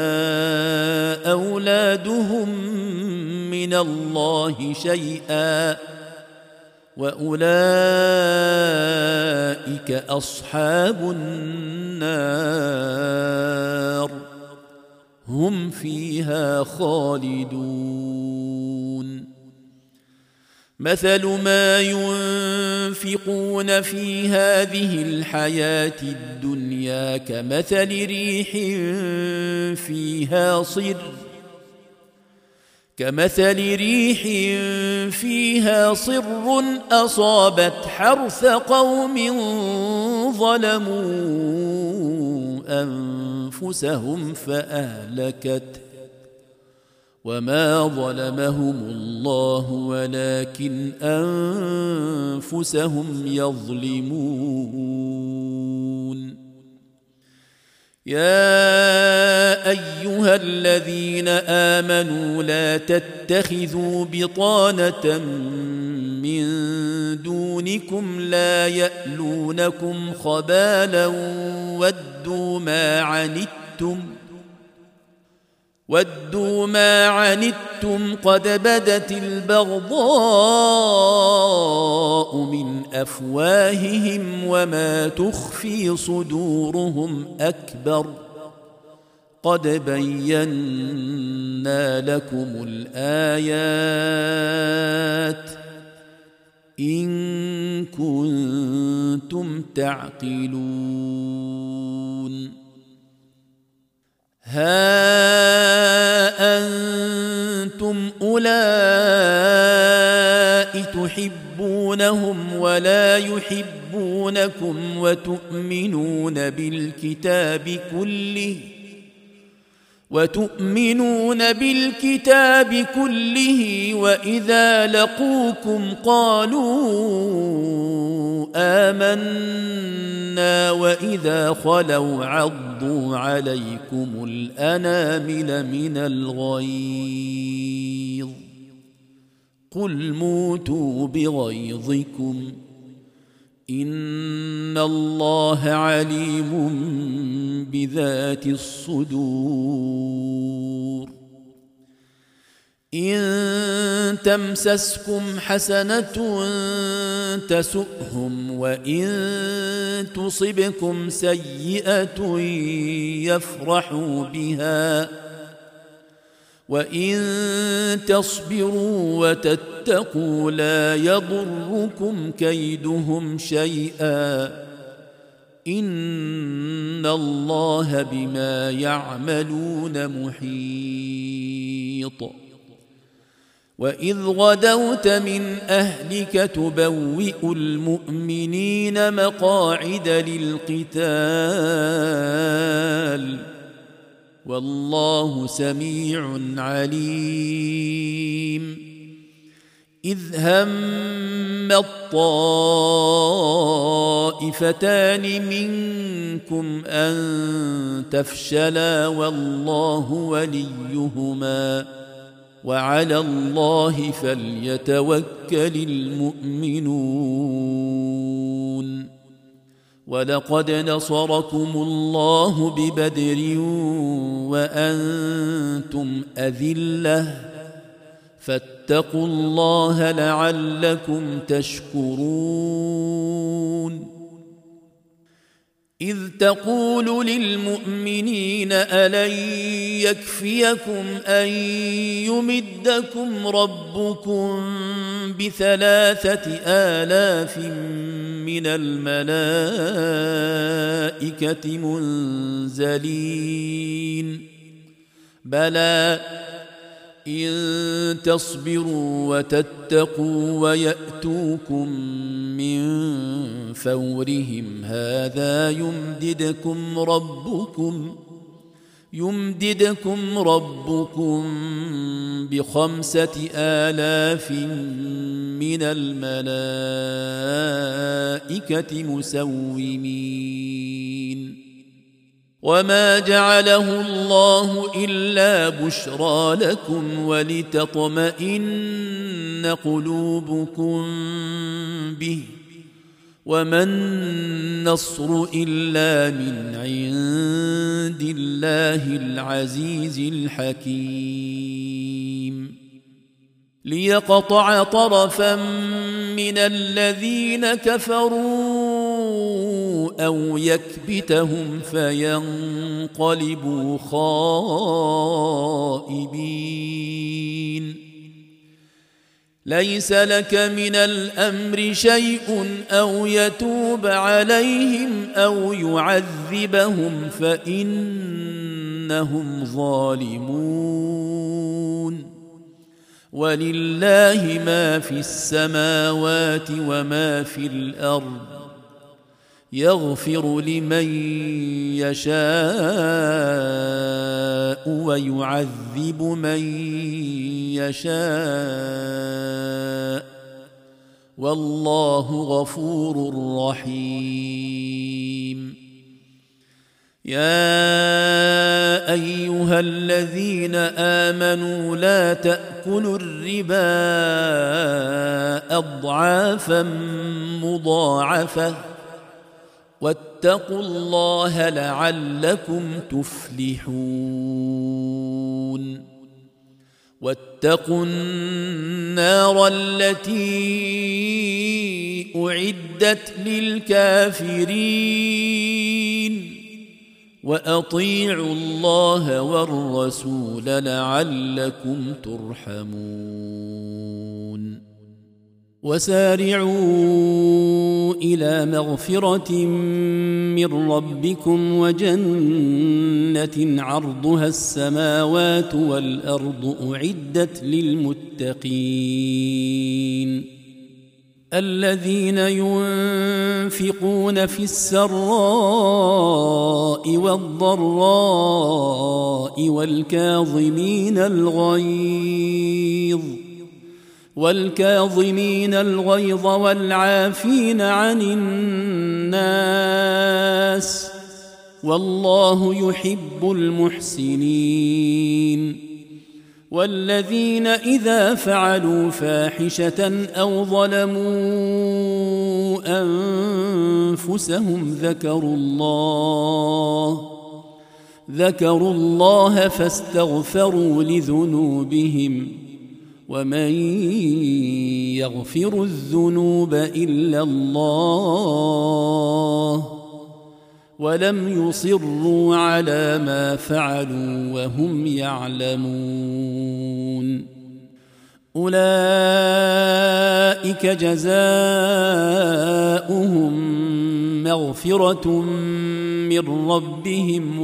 أولادهم من الله شيئا وأولئك أصحاب النار هم فيها خالدون مثل ما ينفقون في هذه الحياة الدنيا كمثل ريح فيها صر أصابت حرث قوم ظلموا أنفسهم فأهلكته وما ظلمهم الله ولكن أنفسهم يظلمون يا أيها الذين آمنوا لا تتخذوا بطانة من دونكم لا يألونكم خبالا ودوا ما عنتم قد بدت البغضاء من أفواههم وما تخفي صدورهم أكبر قد بينا لكم الآيات إن كنتم تعقلون ها أنتم أولئك تحبونهم ولا يحبونكم وتؤمنون بالكتاب كله وإذا لقوكم قالوا آمنا وإذا خلوا عضوا عليكم الأنامل من الغيظ قل موتوا بغيظكم إن الله عليم بذات الصدور إن تمسسكم حسنة تسؤهم وإن تصبكم سيئة يفرحوا بها وإن تصبروا وتتقوا لا يضركم كيدهم شيئا إن الله بما يعملون محيط وإذ غدوت من أهلك تبوئ المؤمنين مقاعد للقتال والله سميع عليم إذ هم الطائفتان منكم أن تفشلا والله وليهما وعلى الله فليتوكل المؤمنون ولقد نصركم الله ببدر وأنتم أذلة فاتقوا الله لعلكم تشكرون إذ تقول للمؤمنين ألن يكفيكم أن يمدكم ربكم ب3,000 من الملائكة منزلين بلى إن تصبروا وتتقوا ويأتوكم من فورهم هذا يمددكم ربكم ب5,000 من الملائكة مسومين وما جعله الله إلا بشرى لكم ولتطمئن قلوبكم به وما النصر إلا من عند الله العزيز الحكيم ليقطع طرفا من الذين كفروا أو يكبتهم فينقلبوا خائبين ليس لك من الأمر شيء أو يتوب عليهم أو يعذبهم فإنهم ظالمون ولله ما في السماوات وما في الأرض يغفر لمن يشاء ويعذب من يشاء والله غفور رحيم يا أيها الذين آمنوا لا تأكلوا الربا أضعافا مضاعفة واتقوا الله لعلكم تفلحون واتقوا النار التي أعدت للكافرين وأطيعوا الله والرسول لعلكم ترحمون وسارعوا إلى مغفرة من ربكم وجنة عرضها السماوات والأرض أعدت للمتقين الذين ينفقون في السراء والضراء والكاظمين الغيظ والعافين عن الناس والله يحب المحسنين. والذين إذا فعلوا فاحشة أو ظلموا أنفسهم ذكروا الله فاستغفروا لذنوبهم ومن يغفر الذنوب إلا الله ولم يصروا على ما فعلوا وهم يعلمون. أولئك جزاؤهم مغفرة من ربهم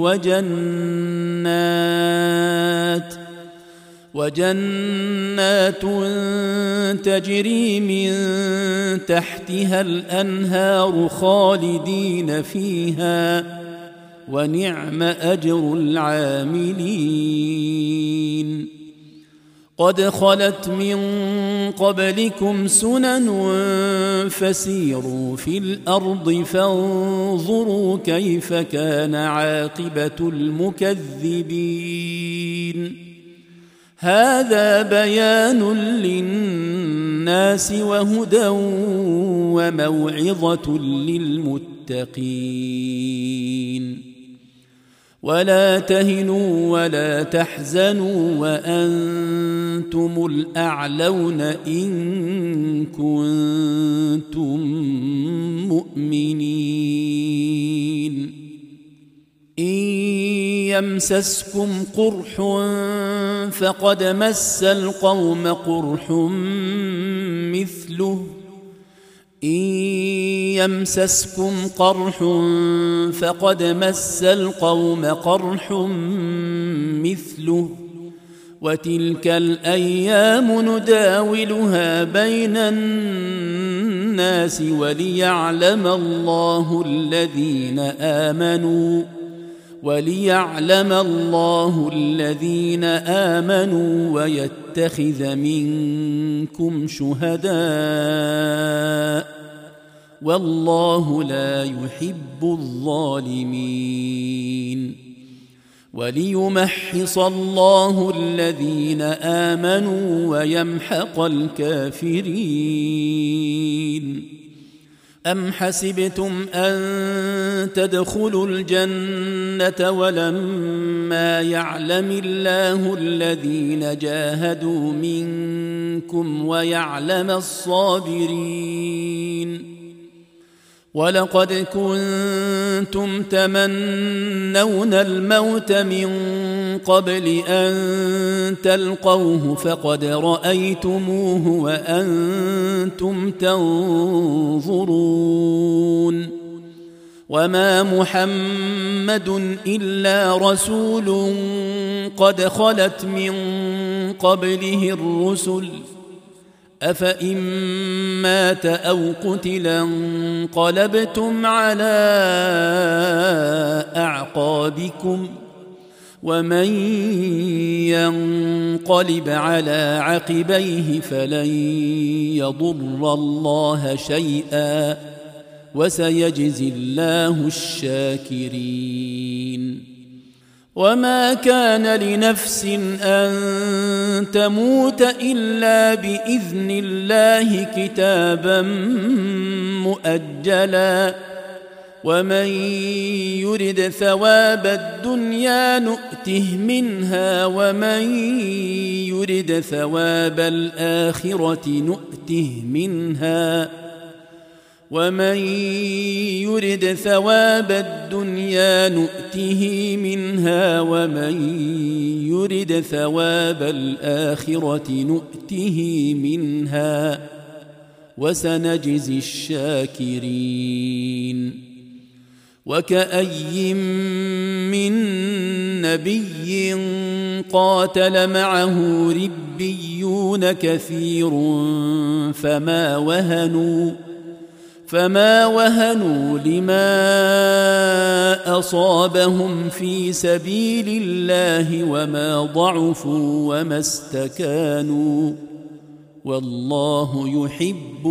وجنات تجري من تحتها الأنهار خالدين فيها ونعم أجر العاملين. قد خلت من قبلكم سنن فسيروا في الأرض فانظروا كيف كان عاقبة المكذبين. هذا بيان للناس وهدى وموعظة للمتقين. ولا تهنوا ولا تحزنوا وأنتم الأعلون إن كنتم مؤمنين. إن يمسسكم قرح فقد مس القوم قرح مثله إن يمسسكم قرح فقد مس القوم قرح مثله وتلك الأيام نداولها بين الناس وليعلم الله الذين آمنوا ويتخذ منكم شهداء والله لا يحب الظالمين. وليمحص الله الذين آمنوا ويمحق الكافرين. أم حسبتم أن تدخلوا الجنة ولما يعلم الله الذين جاهدوا منكم ويعلم الصابرين. ولقد كنتم تمنون الموت من قبل أن تلقوه فقد رأيتموه وأنتم تنظرون. وما محمد إلا رسول قد خلت من قبله الرسل أفإن مات أو قتلا انقلبتم على أعقابكم ومن ينقلب على عقبيه فلن يضر الله شيئا وسيجزي الله الشاكرين. وما كان لنفس أن تموت إلا بإذن الله كتابا مؤجلا ومن يرد ثواب الدنيا نؤته منها ومن يرد ثواب الآخرة نؤته منها ومن يرد ثواب الدنيا نؤته منها ومن يرد ثواب الآخرة نؤته منها وسنجزي الشاكرين. وكأي من نبي قاتل معه ربيون والمؤمنون كثير فما وهنوا لما أصابهم في سبيل الله وما ضعفوا وما استكانوا والله يحب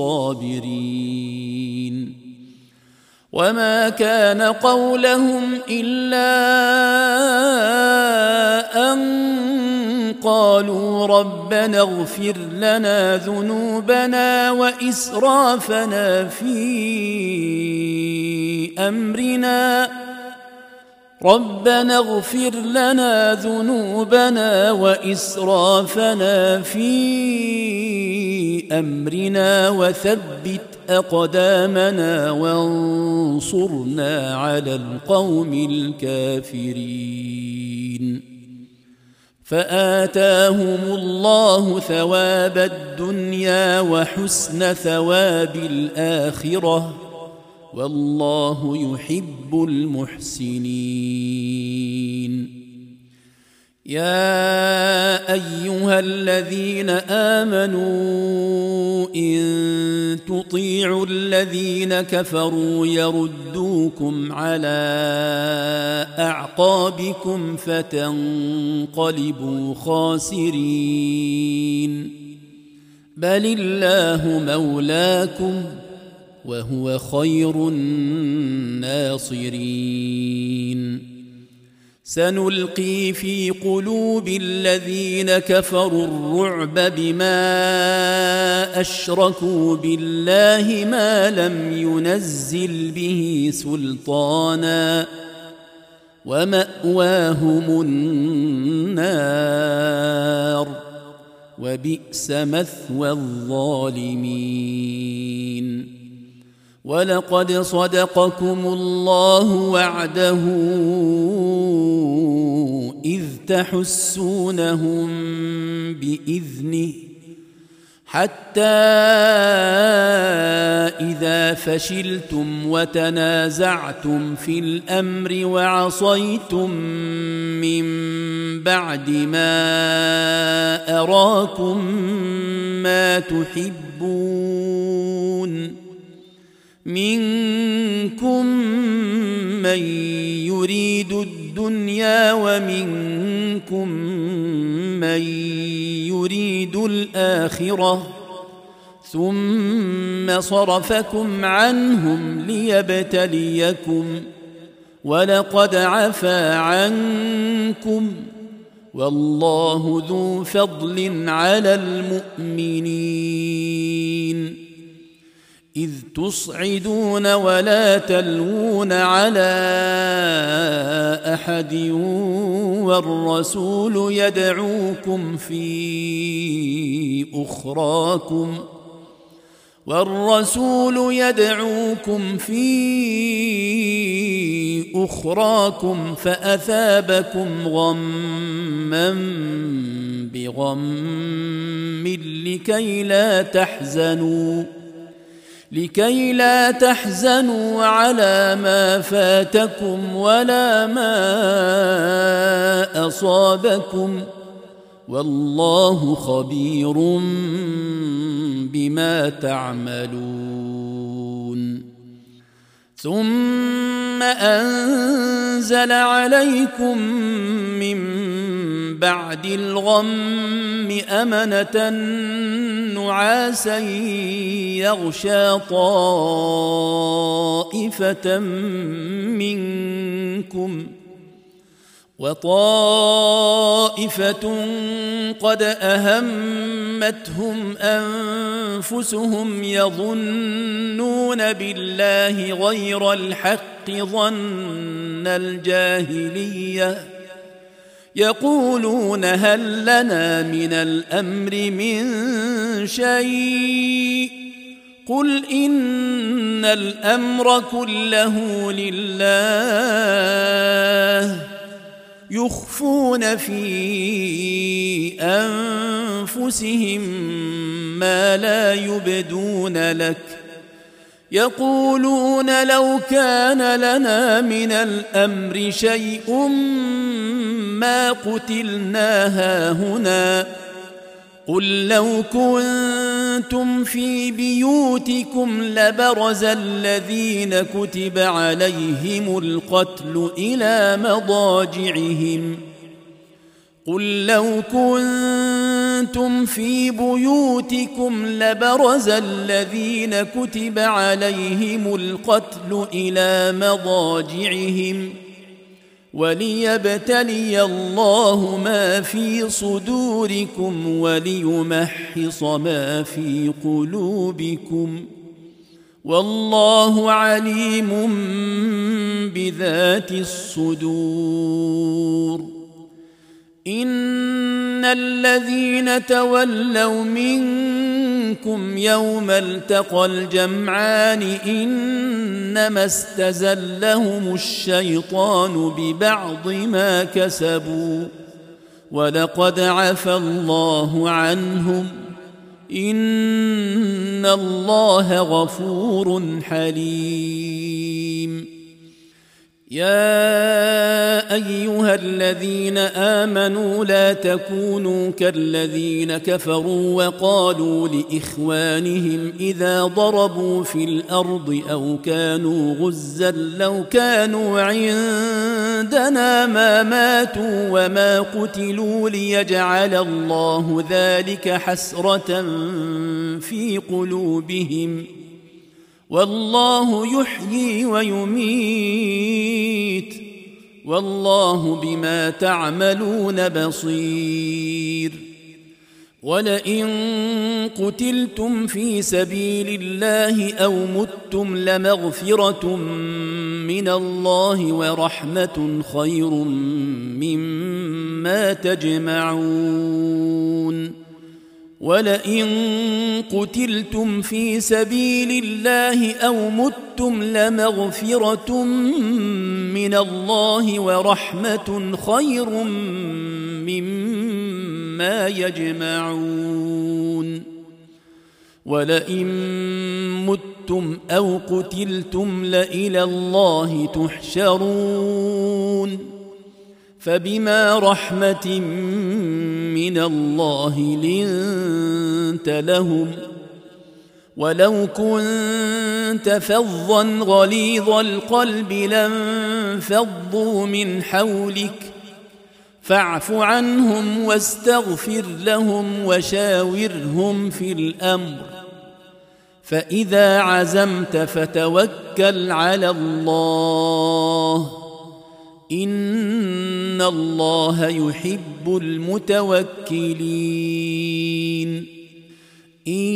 الصابرين. وما كان قولهم إلا أن قالوا ربنا اغفر لنا ذنوبنا وإسرافنا في أمرنا وثبت أقدامنا وانصرنا على القوم الكافرين. فآتاهم الله ثواب الدنيا وحسن ثواب الآخرة والله يحب المحسنين. يا أيها الذين آمنوا إن تطيعوا الذين كفروا يردوكم على أعقابكم فتنقلبوا خاسرين. بل الله مولاكم وهو خير الناصرين. سنلقي في قلوب الذين كفروا الرعب بما أشركوا بالله ما لم ينزل به سلطانا ومأواهم النار وبئس مثوى الظالمين. ولقد صدقكم الله وعده إذ تحسونهم بإذنه حتى إذا فشلتم وتنازعتم في الأمر وعصيتم من بعد ما أراكم ما تحبون منكم من يريد الدنيا ومنكم من يريد الآخرة ثم صرفكم عنهم ليبتليكم ولقد عفا عنكم والله ذو فضل على المؤمنين. إذ تصعدون ولا تلوون على أحد والرسول يدعوكم في أخراكم فأثابكم غما بغم لكي لا تحزنوا على ما فاتكم ولا ما أصابكم والله خبير بما تعملون. ثم أنزل عليكم من بعد الغم أمنة نعاسا يغشى طائفة منكم وطائفة قد أهمتهم أنفسهم يظنون بالله غير الحق ظن الجاهلية يقولون هل لنا من الأمر من شيء قل إن الأمر كله لله يخفون في أنفسهم ما لا يبدون لك يقولون لو كان لنا من الأمر شيء ما قتلنا هاهنا قل لو كنتم في بيوتكم لبرز الذين كتب عليهم القتل إلى مضاجعهم قل لو كنتم في بيوتكم لبرز الذين كتب عليهم القتل إلى مضاجعهم وليبتلي الله ما في صدوركم وليمحص ما في قلوبكم والله عليم بذات الصدور إن الذين تولوا منكم يوم التقى الجمعان إنما استزلهم الشيطان ببعض ما كسبوا ولقد عفى الله عنهم إن الله غفور حليم يا أيها الذين آمنوا لا تكونوا كالذين كفروا وقالوا لإخوانهم إذا ضربوا في الأرض أو كانوا غزا لو كانوا عندنا ما ماتوا وما قتلوا ليجعل الله ذلك حسرة في قلوبهم والله يحيي ويميت والله بما تعملون بصير ولئن قتلتم في سبيل الله أو متم لمغفرة من الله ورحمة خير مما تجمعون ولئن قتلتم في سبيل الله أو متم لمغفرة من الله ورحمة خير مما يجمعون ولئن متم أو قتلتم لإلى الله تحشرون فبما رحمة من الله لنت لهم ولو كنت فظا غليظ القلب لانفضوا من حولك فاعف عنهم واستغفر لهم وشاورهم في الأمر فإذا عزمت فتوكل على الله إن الله يحب المتوكلين إن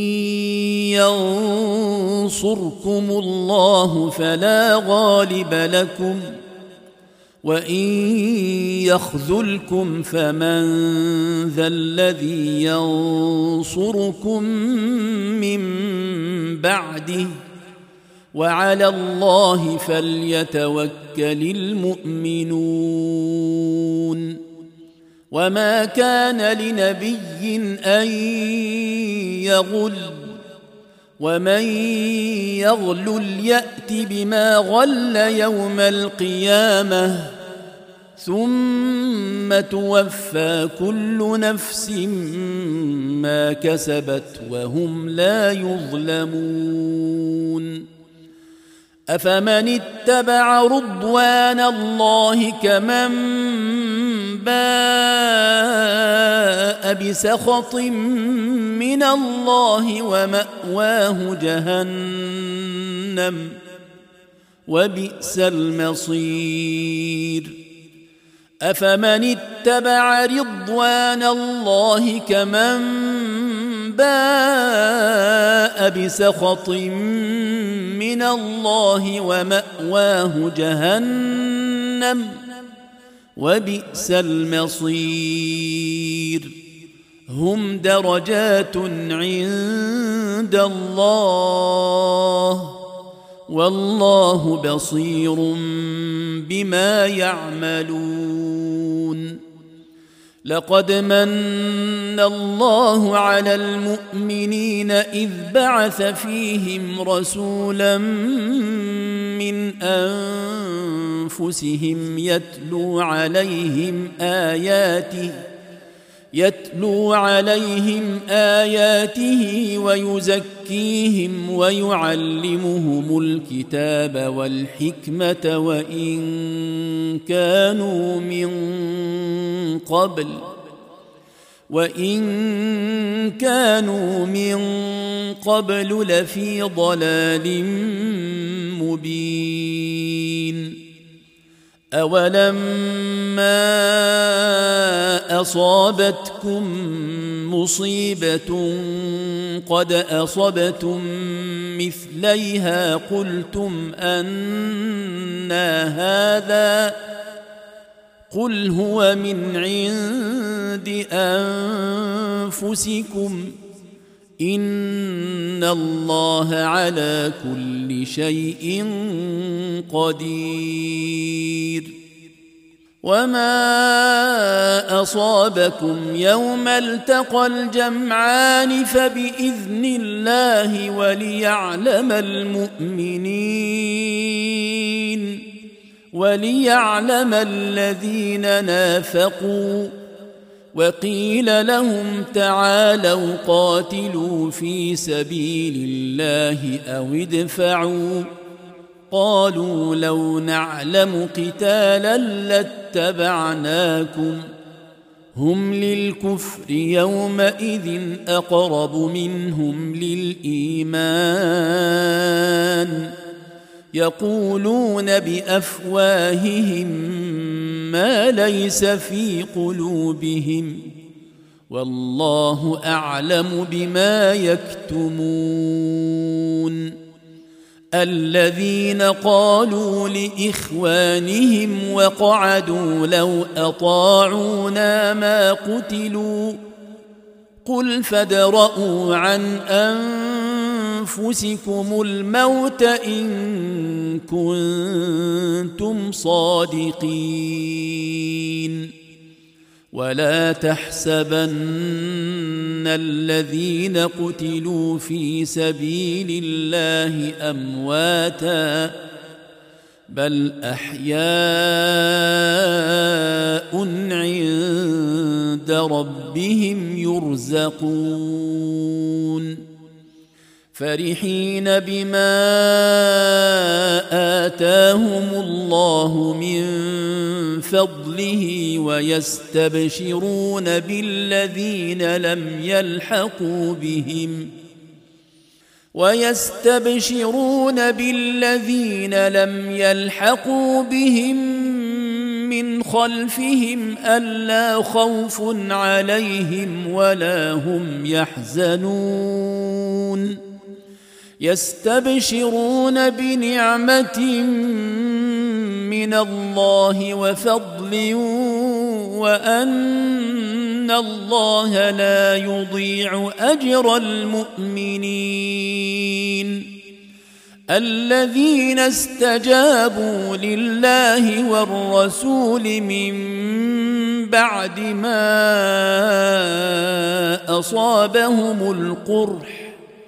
ينصركم الله فلا غالب لكم وإن يخذلكم فمن ذا الذي ينصركم من بعده وعلى الله فليتوكل المؤمنون وما كان لنبي أن يغل ومن يغلل يأت بما غل يوم القيامة ثم توفى كل نفس ما كسبت وهم لا يظلمون أفمن اتبع رضوان الله كمن باء بسخط من الله ومأواه جهنم وبئس المصير أفمن اتبع رضوان الله كمن باء بسخط من الله ومأواه جهنم وبئس المصير هم درجات عند الله والله بصير بما يعملون لقد من الله على المؤمنين إذ بعث فيهم رسولا من أنفسهم يتلو عليهم يتلو عليهم آياته ويزكيهم ويعلمهم الكتاب والحكمة وإن كانوا من قبل لفي ضلال مبين أولما أصابتكم مصيبة قد أصبتم مثليها قلتم أنى هذا قل هو من عند أنفسكم إن الله على كل شيء قدير وما أصابكم يوم التقى الجمعان فبإذن الله وليعلم الذين نافقوا وقيل لهم تعالوا قاتلوا في سبيل الله أو ادفعوا قالوا لو نعلم قتالا لاتبعناكم هم للكفر يومئذ أقرب منهم للإيمان يقولون بأفواههم ما ليس في قلوبهم والله أعلم بما يكتمون الذين قالوا لإخوانهم وقعدوا لو أطاعونا ما قتلوا قل فادرءوا عن أنفسكم الموت إن كنتم صادقين ولا تحسبن الذين قتلوا في سبيل الله أمواتا بل أحياء عند ربهم يرزقون فرحين بما آتاهم الله من فضله ويستبشرون بالذين لم يلحقوا بهم من خلفهم ألا خوف عليهم ولا هم يحزنون يستبشرون بنعمة من الله وفضل وأن الله لا يضيع أجر المؤمنين الذين استجابوا لله والرسول من بعد ما أصابهم القرح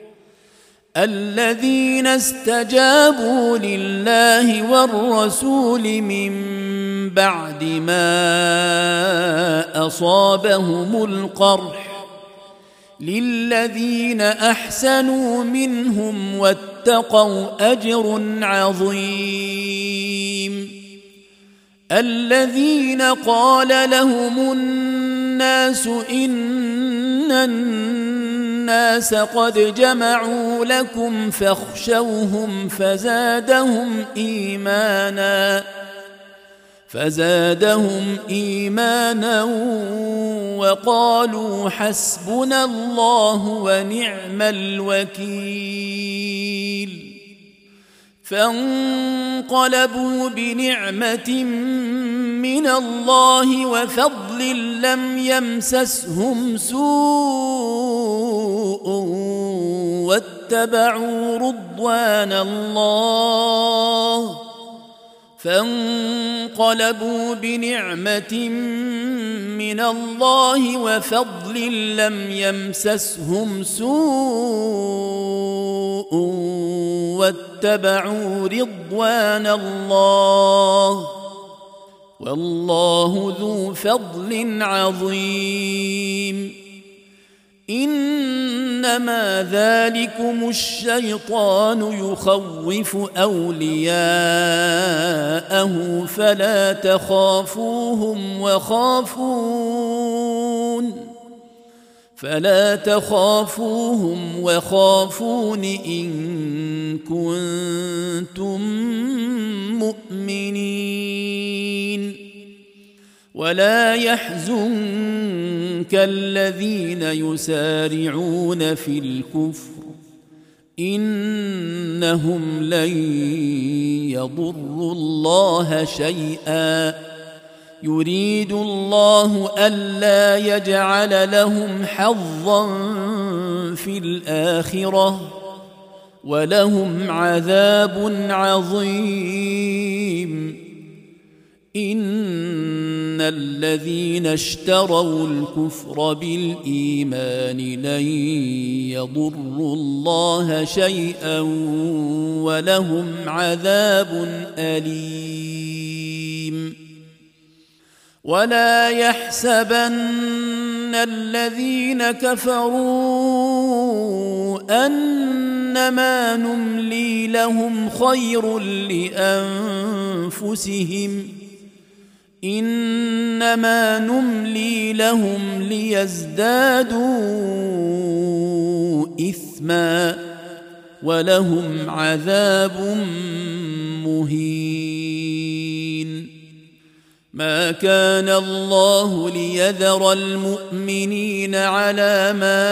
للذين أحسنوا منهم واتقوا أجر عظيم الذين قال لهم الناس إن الناس قد جمعوا لكم فاخشوهم فزادهم إيمانا وقالوا حسبنا الله ونعم الوكيل فانقلبوا بنعمة من الله وفضل لم يمسسهم سوء واتبعوا رضوان الله والله ذو فضل عظيم إنما ذلكم الشيطان يخوف أولياءه فلا تخافوهم وخافون إن كنتم مؤمنين ولا يحزنك الذين يسارعون في الكفر إنهم لن يضروا الله شيئا يريد الله ألا يجعل لهم حظا في الآخرة ولهم عذاب عظيم إن الذين اشتروا الكفر بالإيمان لن يضروا الله شيئا ولهم عذاب أليم ولا يحسبن الذين كفروا أنما نملي لهم خير لأنفسهم إنما نملي لهم ليزدادوا إثما ولهم عذاب مهين ما كان الله ليذر المؤمنين على ما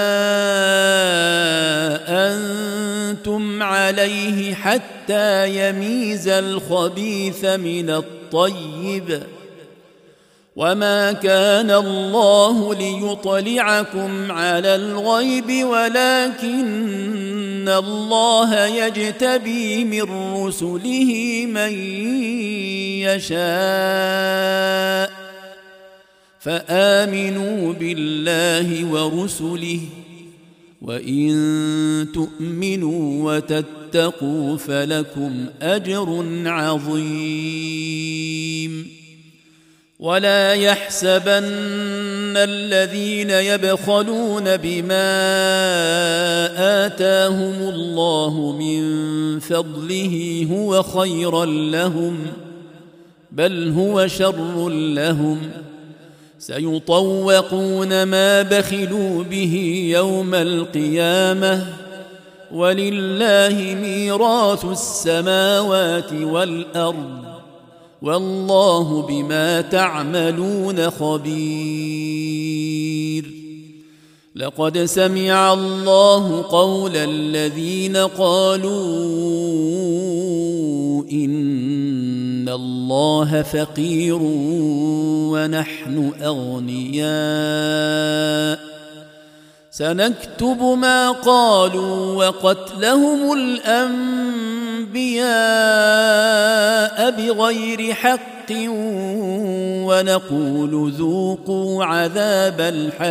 أنتم عليه حتى يميز الخبيث من الطيب وما كان الله ليطلعكم على الغيب ولكن الله يجتبي من رسله من يشاء فآمنوا بالله ورسله وإن تؤمنوا وتتقوا فلكم أجر عظيم ولا يحسبن الذين يبخلون بما آتاهم الله من فضله هو خيرا لهم بل هو شر لهم سيطوقون ما بخلوا به يوم القيامة ولله ميراث السماوات والأرض والله بما تعملون خبير لقد سمع الله قول الذين قالوا إن الله فقير ونحن أغنياء سنكتب ما قالوا وقتلهم الأنبياء بغير حق ونقول ذوقوا عذاب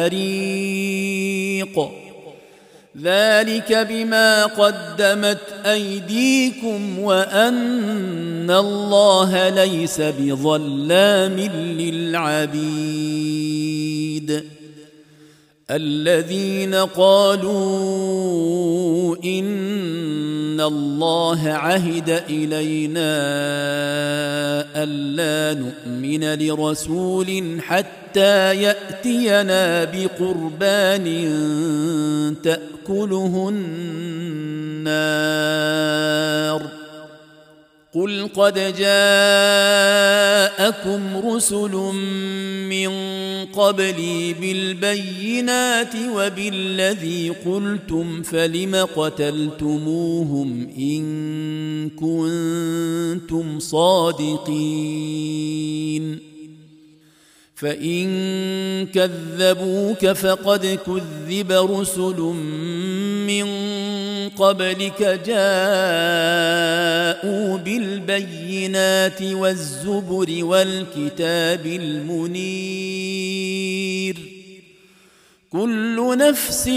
الحريق ذلك بما قدمت أيديكم وأن الله ليس بظلام للعبيد الذين قالوا إن الله عهد إلينا ألا نؤمن لرسول حتى يأتينا بقربان تأكله النار قل قد جاءكم رسل من قبلي بالبينات وبالذي قلتم فلم قتلتموهم إن كنتم صادقين فإن كذبوك فقد كذب رسل من قبلك جاءوا بالبينات والزبر والكتاب المنير كل نفس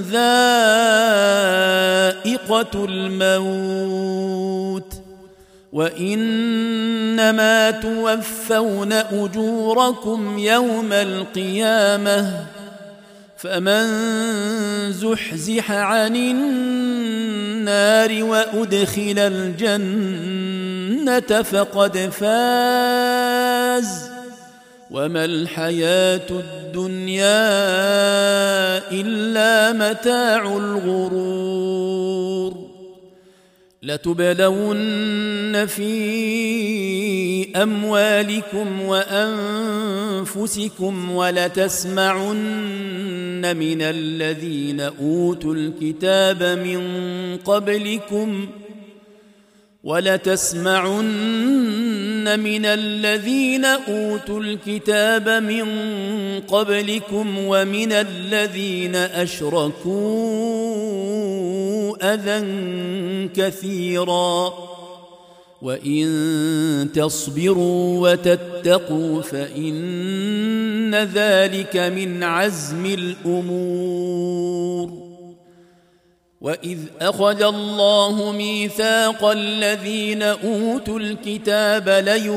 ذائقة الموت وإنما توفون أجوركم يوم القيامة فمن زحزح عن النار وأدخل الجنة فقد فاز وما الحياة الدنيا إلا متاع الغرور لتبلون في أموالكم وأنفسكم ولتسمعن من الذين أوتوا الكتاب من قبلكم ومن الذين أشركوا أذى كثيرا وإن تصبروا وتتقوا فإن ذلك من عزم الأمور وإذ أخذ الله ميثاق الذين أوتوا الكتاب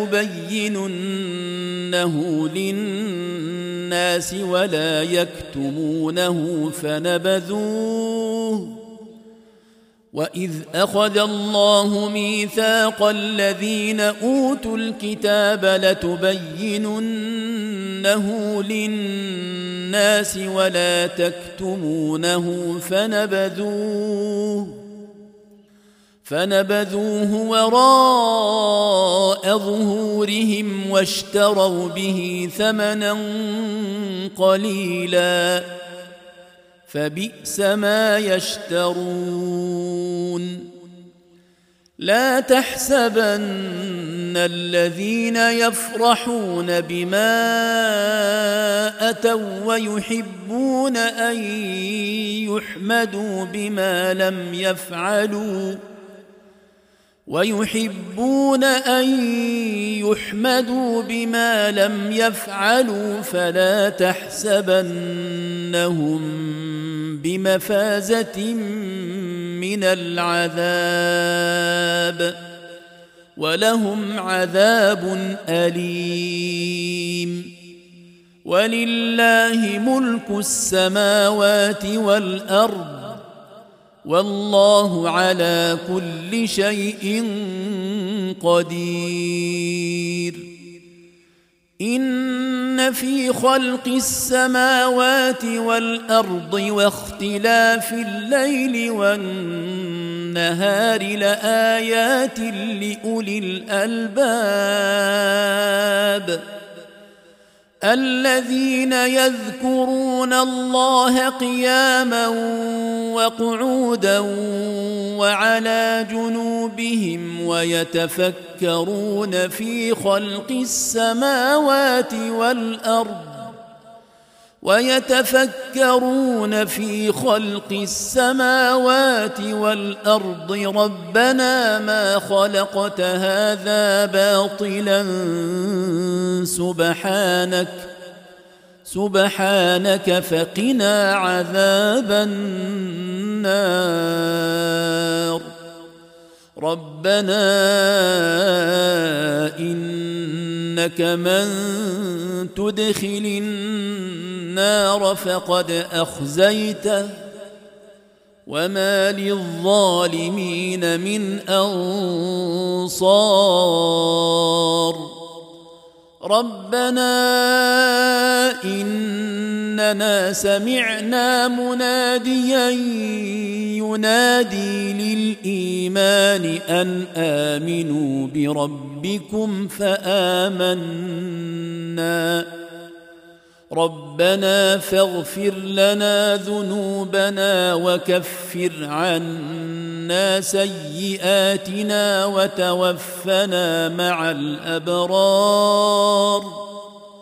ليبيننه للناس ولا يكتمونه فنبذوه وراء ظهورهم واشتروا به ثمنا قليلا فبئس ما يشترون لا تحسبن الذين يفرحون بما أتوا ويحبون أن يحمدوا بما لم يفعلوا فلا تحسبنهم بمفازة من العذاب ولهم عذاب أليم ولله ملك السماوات والأرض والله على كل شيء قدير إن في خلق السماوات والأرض واختلاف الليل والنهار لآيات لأولي الألباب الذين يذكرون الله قياما وقعودا وعلى جنوبهم ويتفكرون في خلق السماوات والأرض ربنا ما خلقت هذا باطلا سبحانك فقنا عذاب النار ربنا إنك من تدخل النار فقد أخزيته وما للظالمين من أنصار ربنا إننا سمعنا مناديا ينادي للإيمان أن آمنوا بربكم فآمنا ربنا فاغفر لنا ذنوبنا وكفر عنا سيئاتنا وتوفنا مع الأبرار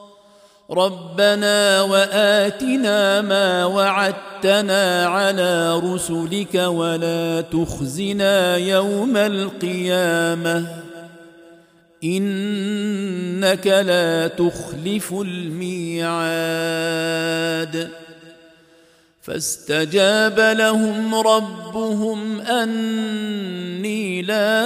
ربنا وآتنا ما وعدتنا على رسلك ولا تخزنا يوم القيامة إنك لا تخلف الميعاد فاستجاب لهم ربهم أني لا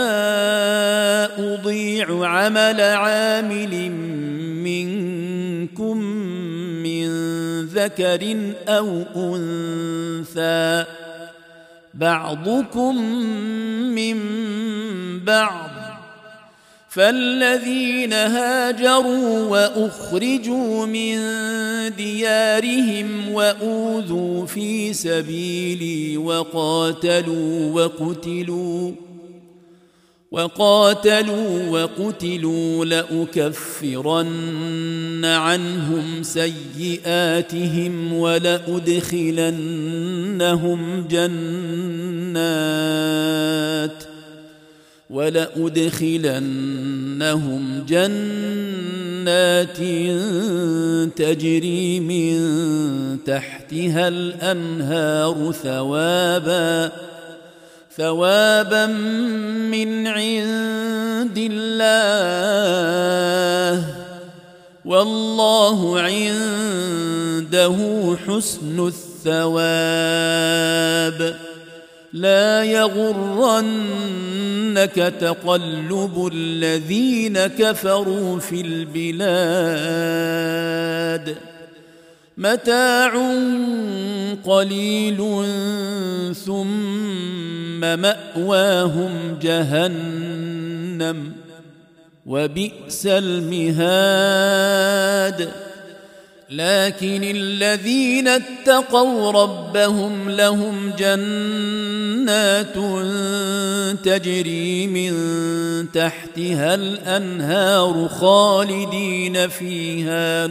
أضيع عمل عامل منكم من ذكر أو أنثى بعضكم من بعض، فالذين هاجروا وأخرجوا من ديارهم وأوذوا في سبيلي وقاتلوا وقتلوا لأكفرن عنهم سيئاتهم ولأدخلنهم جنات تجري من تحتها الأنهار ثوابا من عند الله، والله عنده حسن الثواب. لا يغرنك تقلب الذين كفروا في البلاد، متاع قليل ثم مأواهم جهنم وبئس المهاد. لكن الذين اتقوا ربهم لهم جنات تجري من تحتها الأنهار خالدين فيها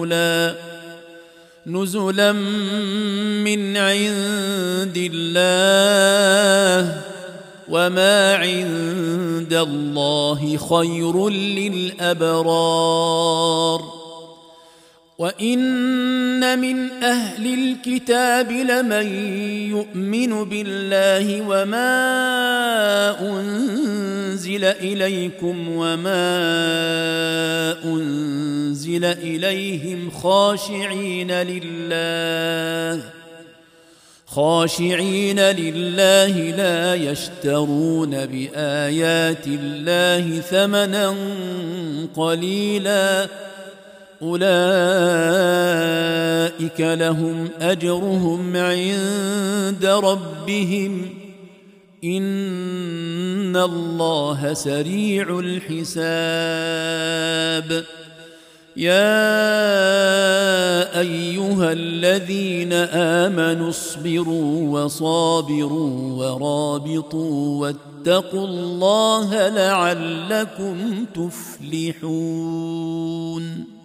نزلا من عند الله، وما عند الله خير للأبرار. وإن من أهل الكتاب لمن يؤمن بالله وما أنزل إليكم وما أنزل إليهم خاشعين لله لا يشترون بآيات الله ثمنا قليلا، أولئك لهم أجرهم عند ربهم إن الله سريع الحساب. يا أيها الذين آمنوا اصبروا وصابروا ورابطوا واتقوا الله لعلكم تفلحون.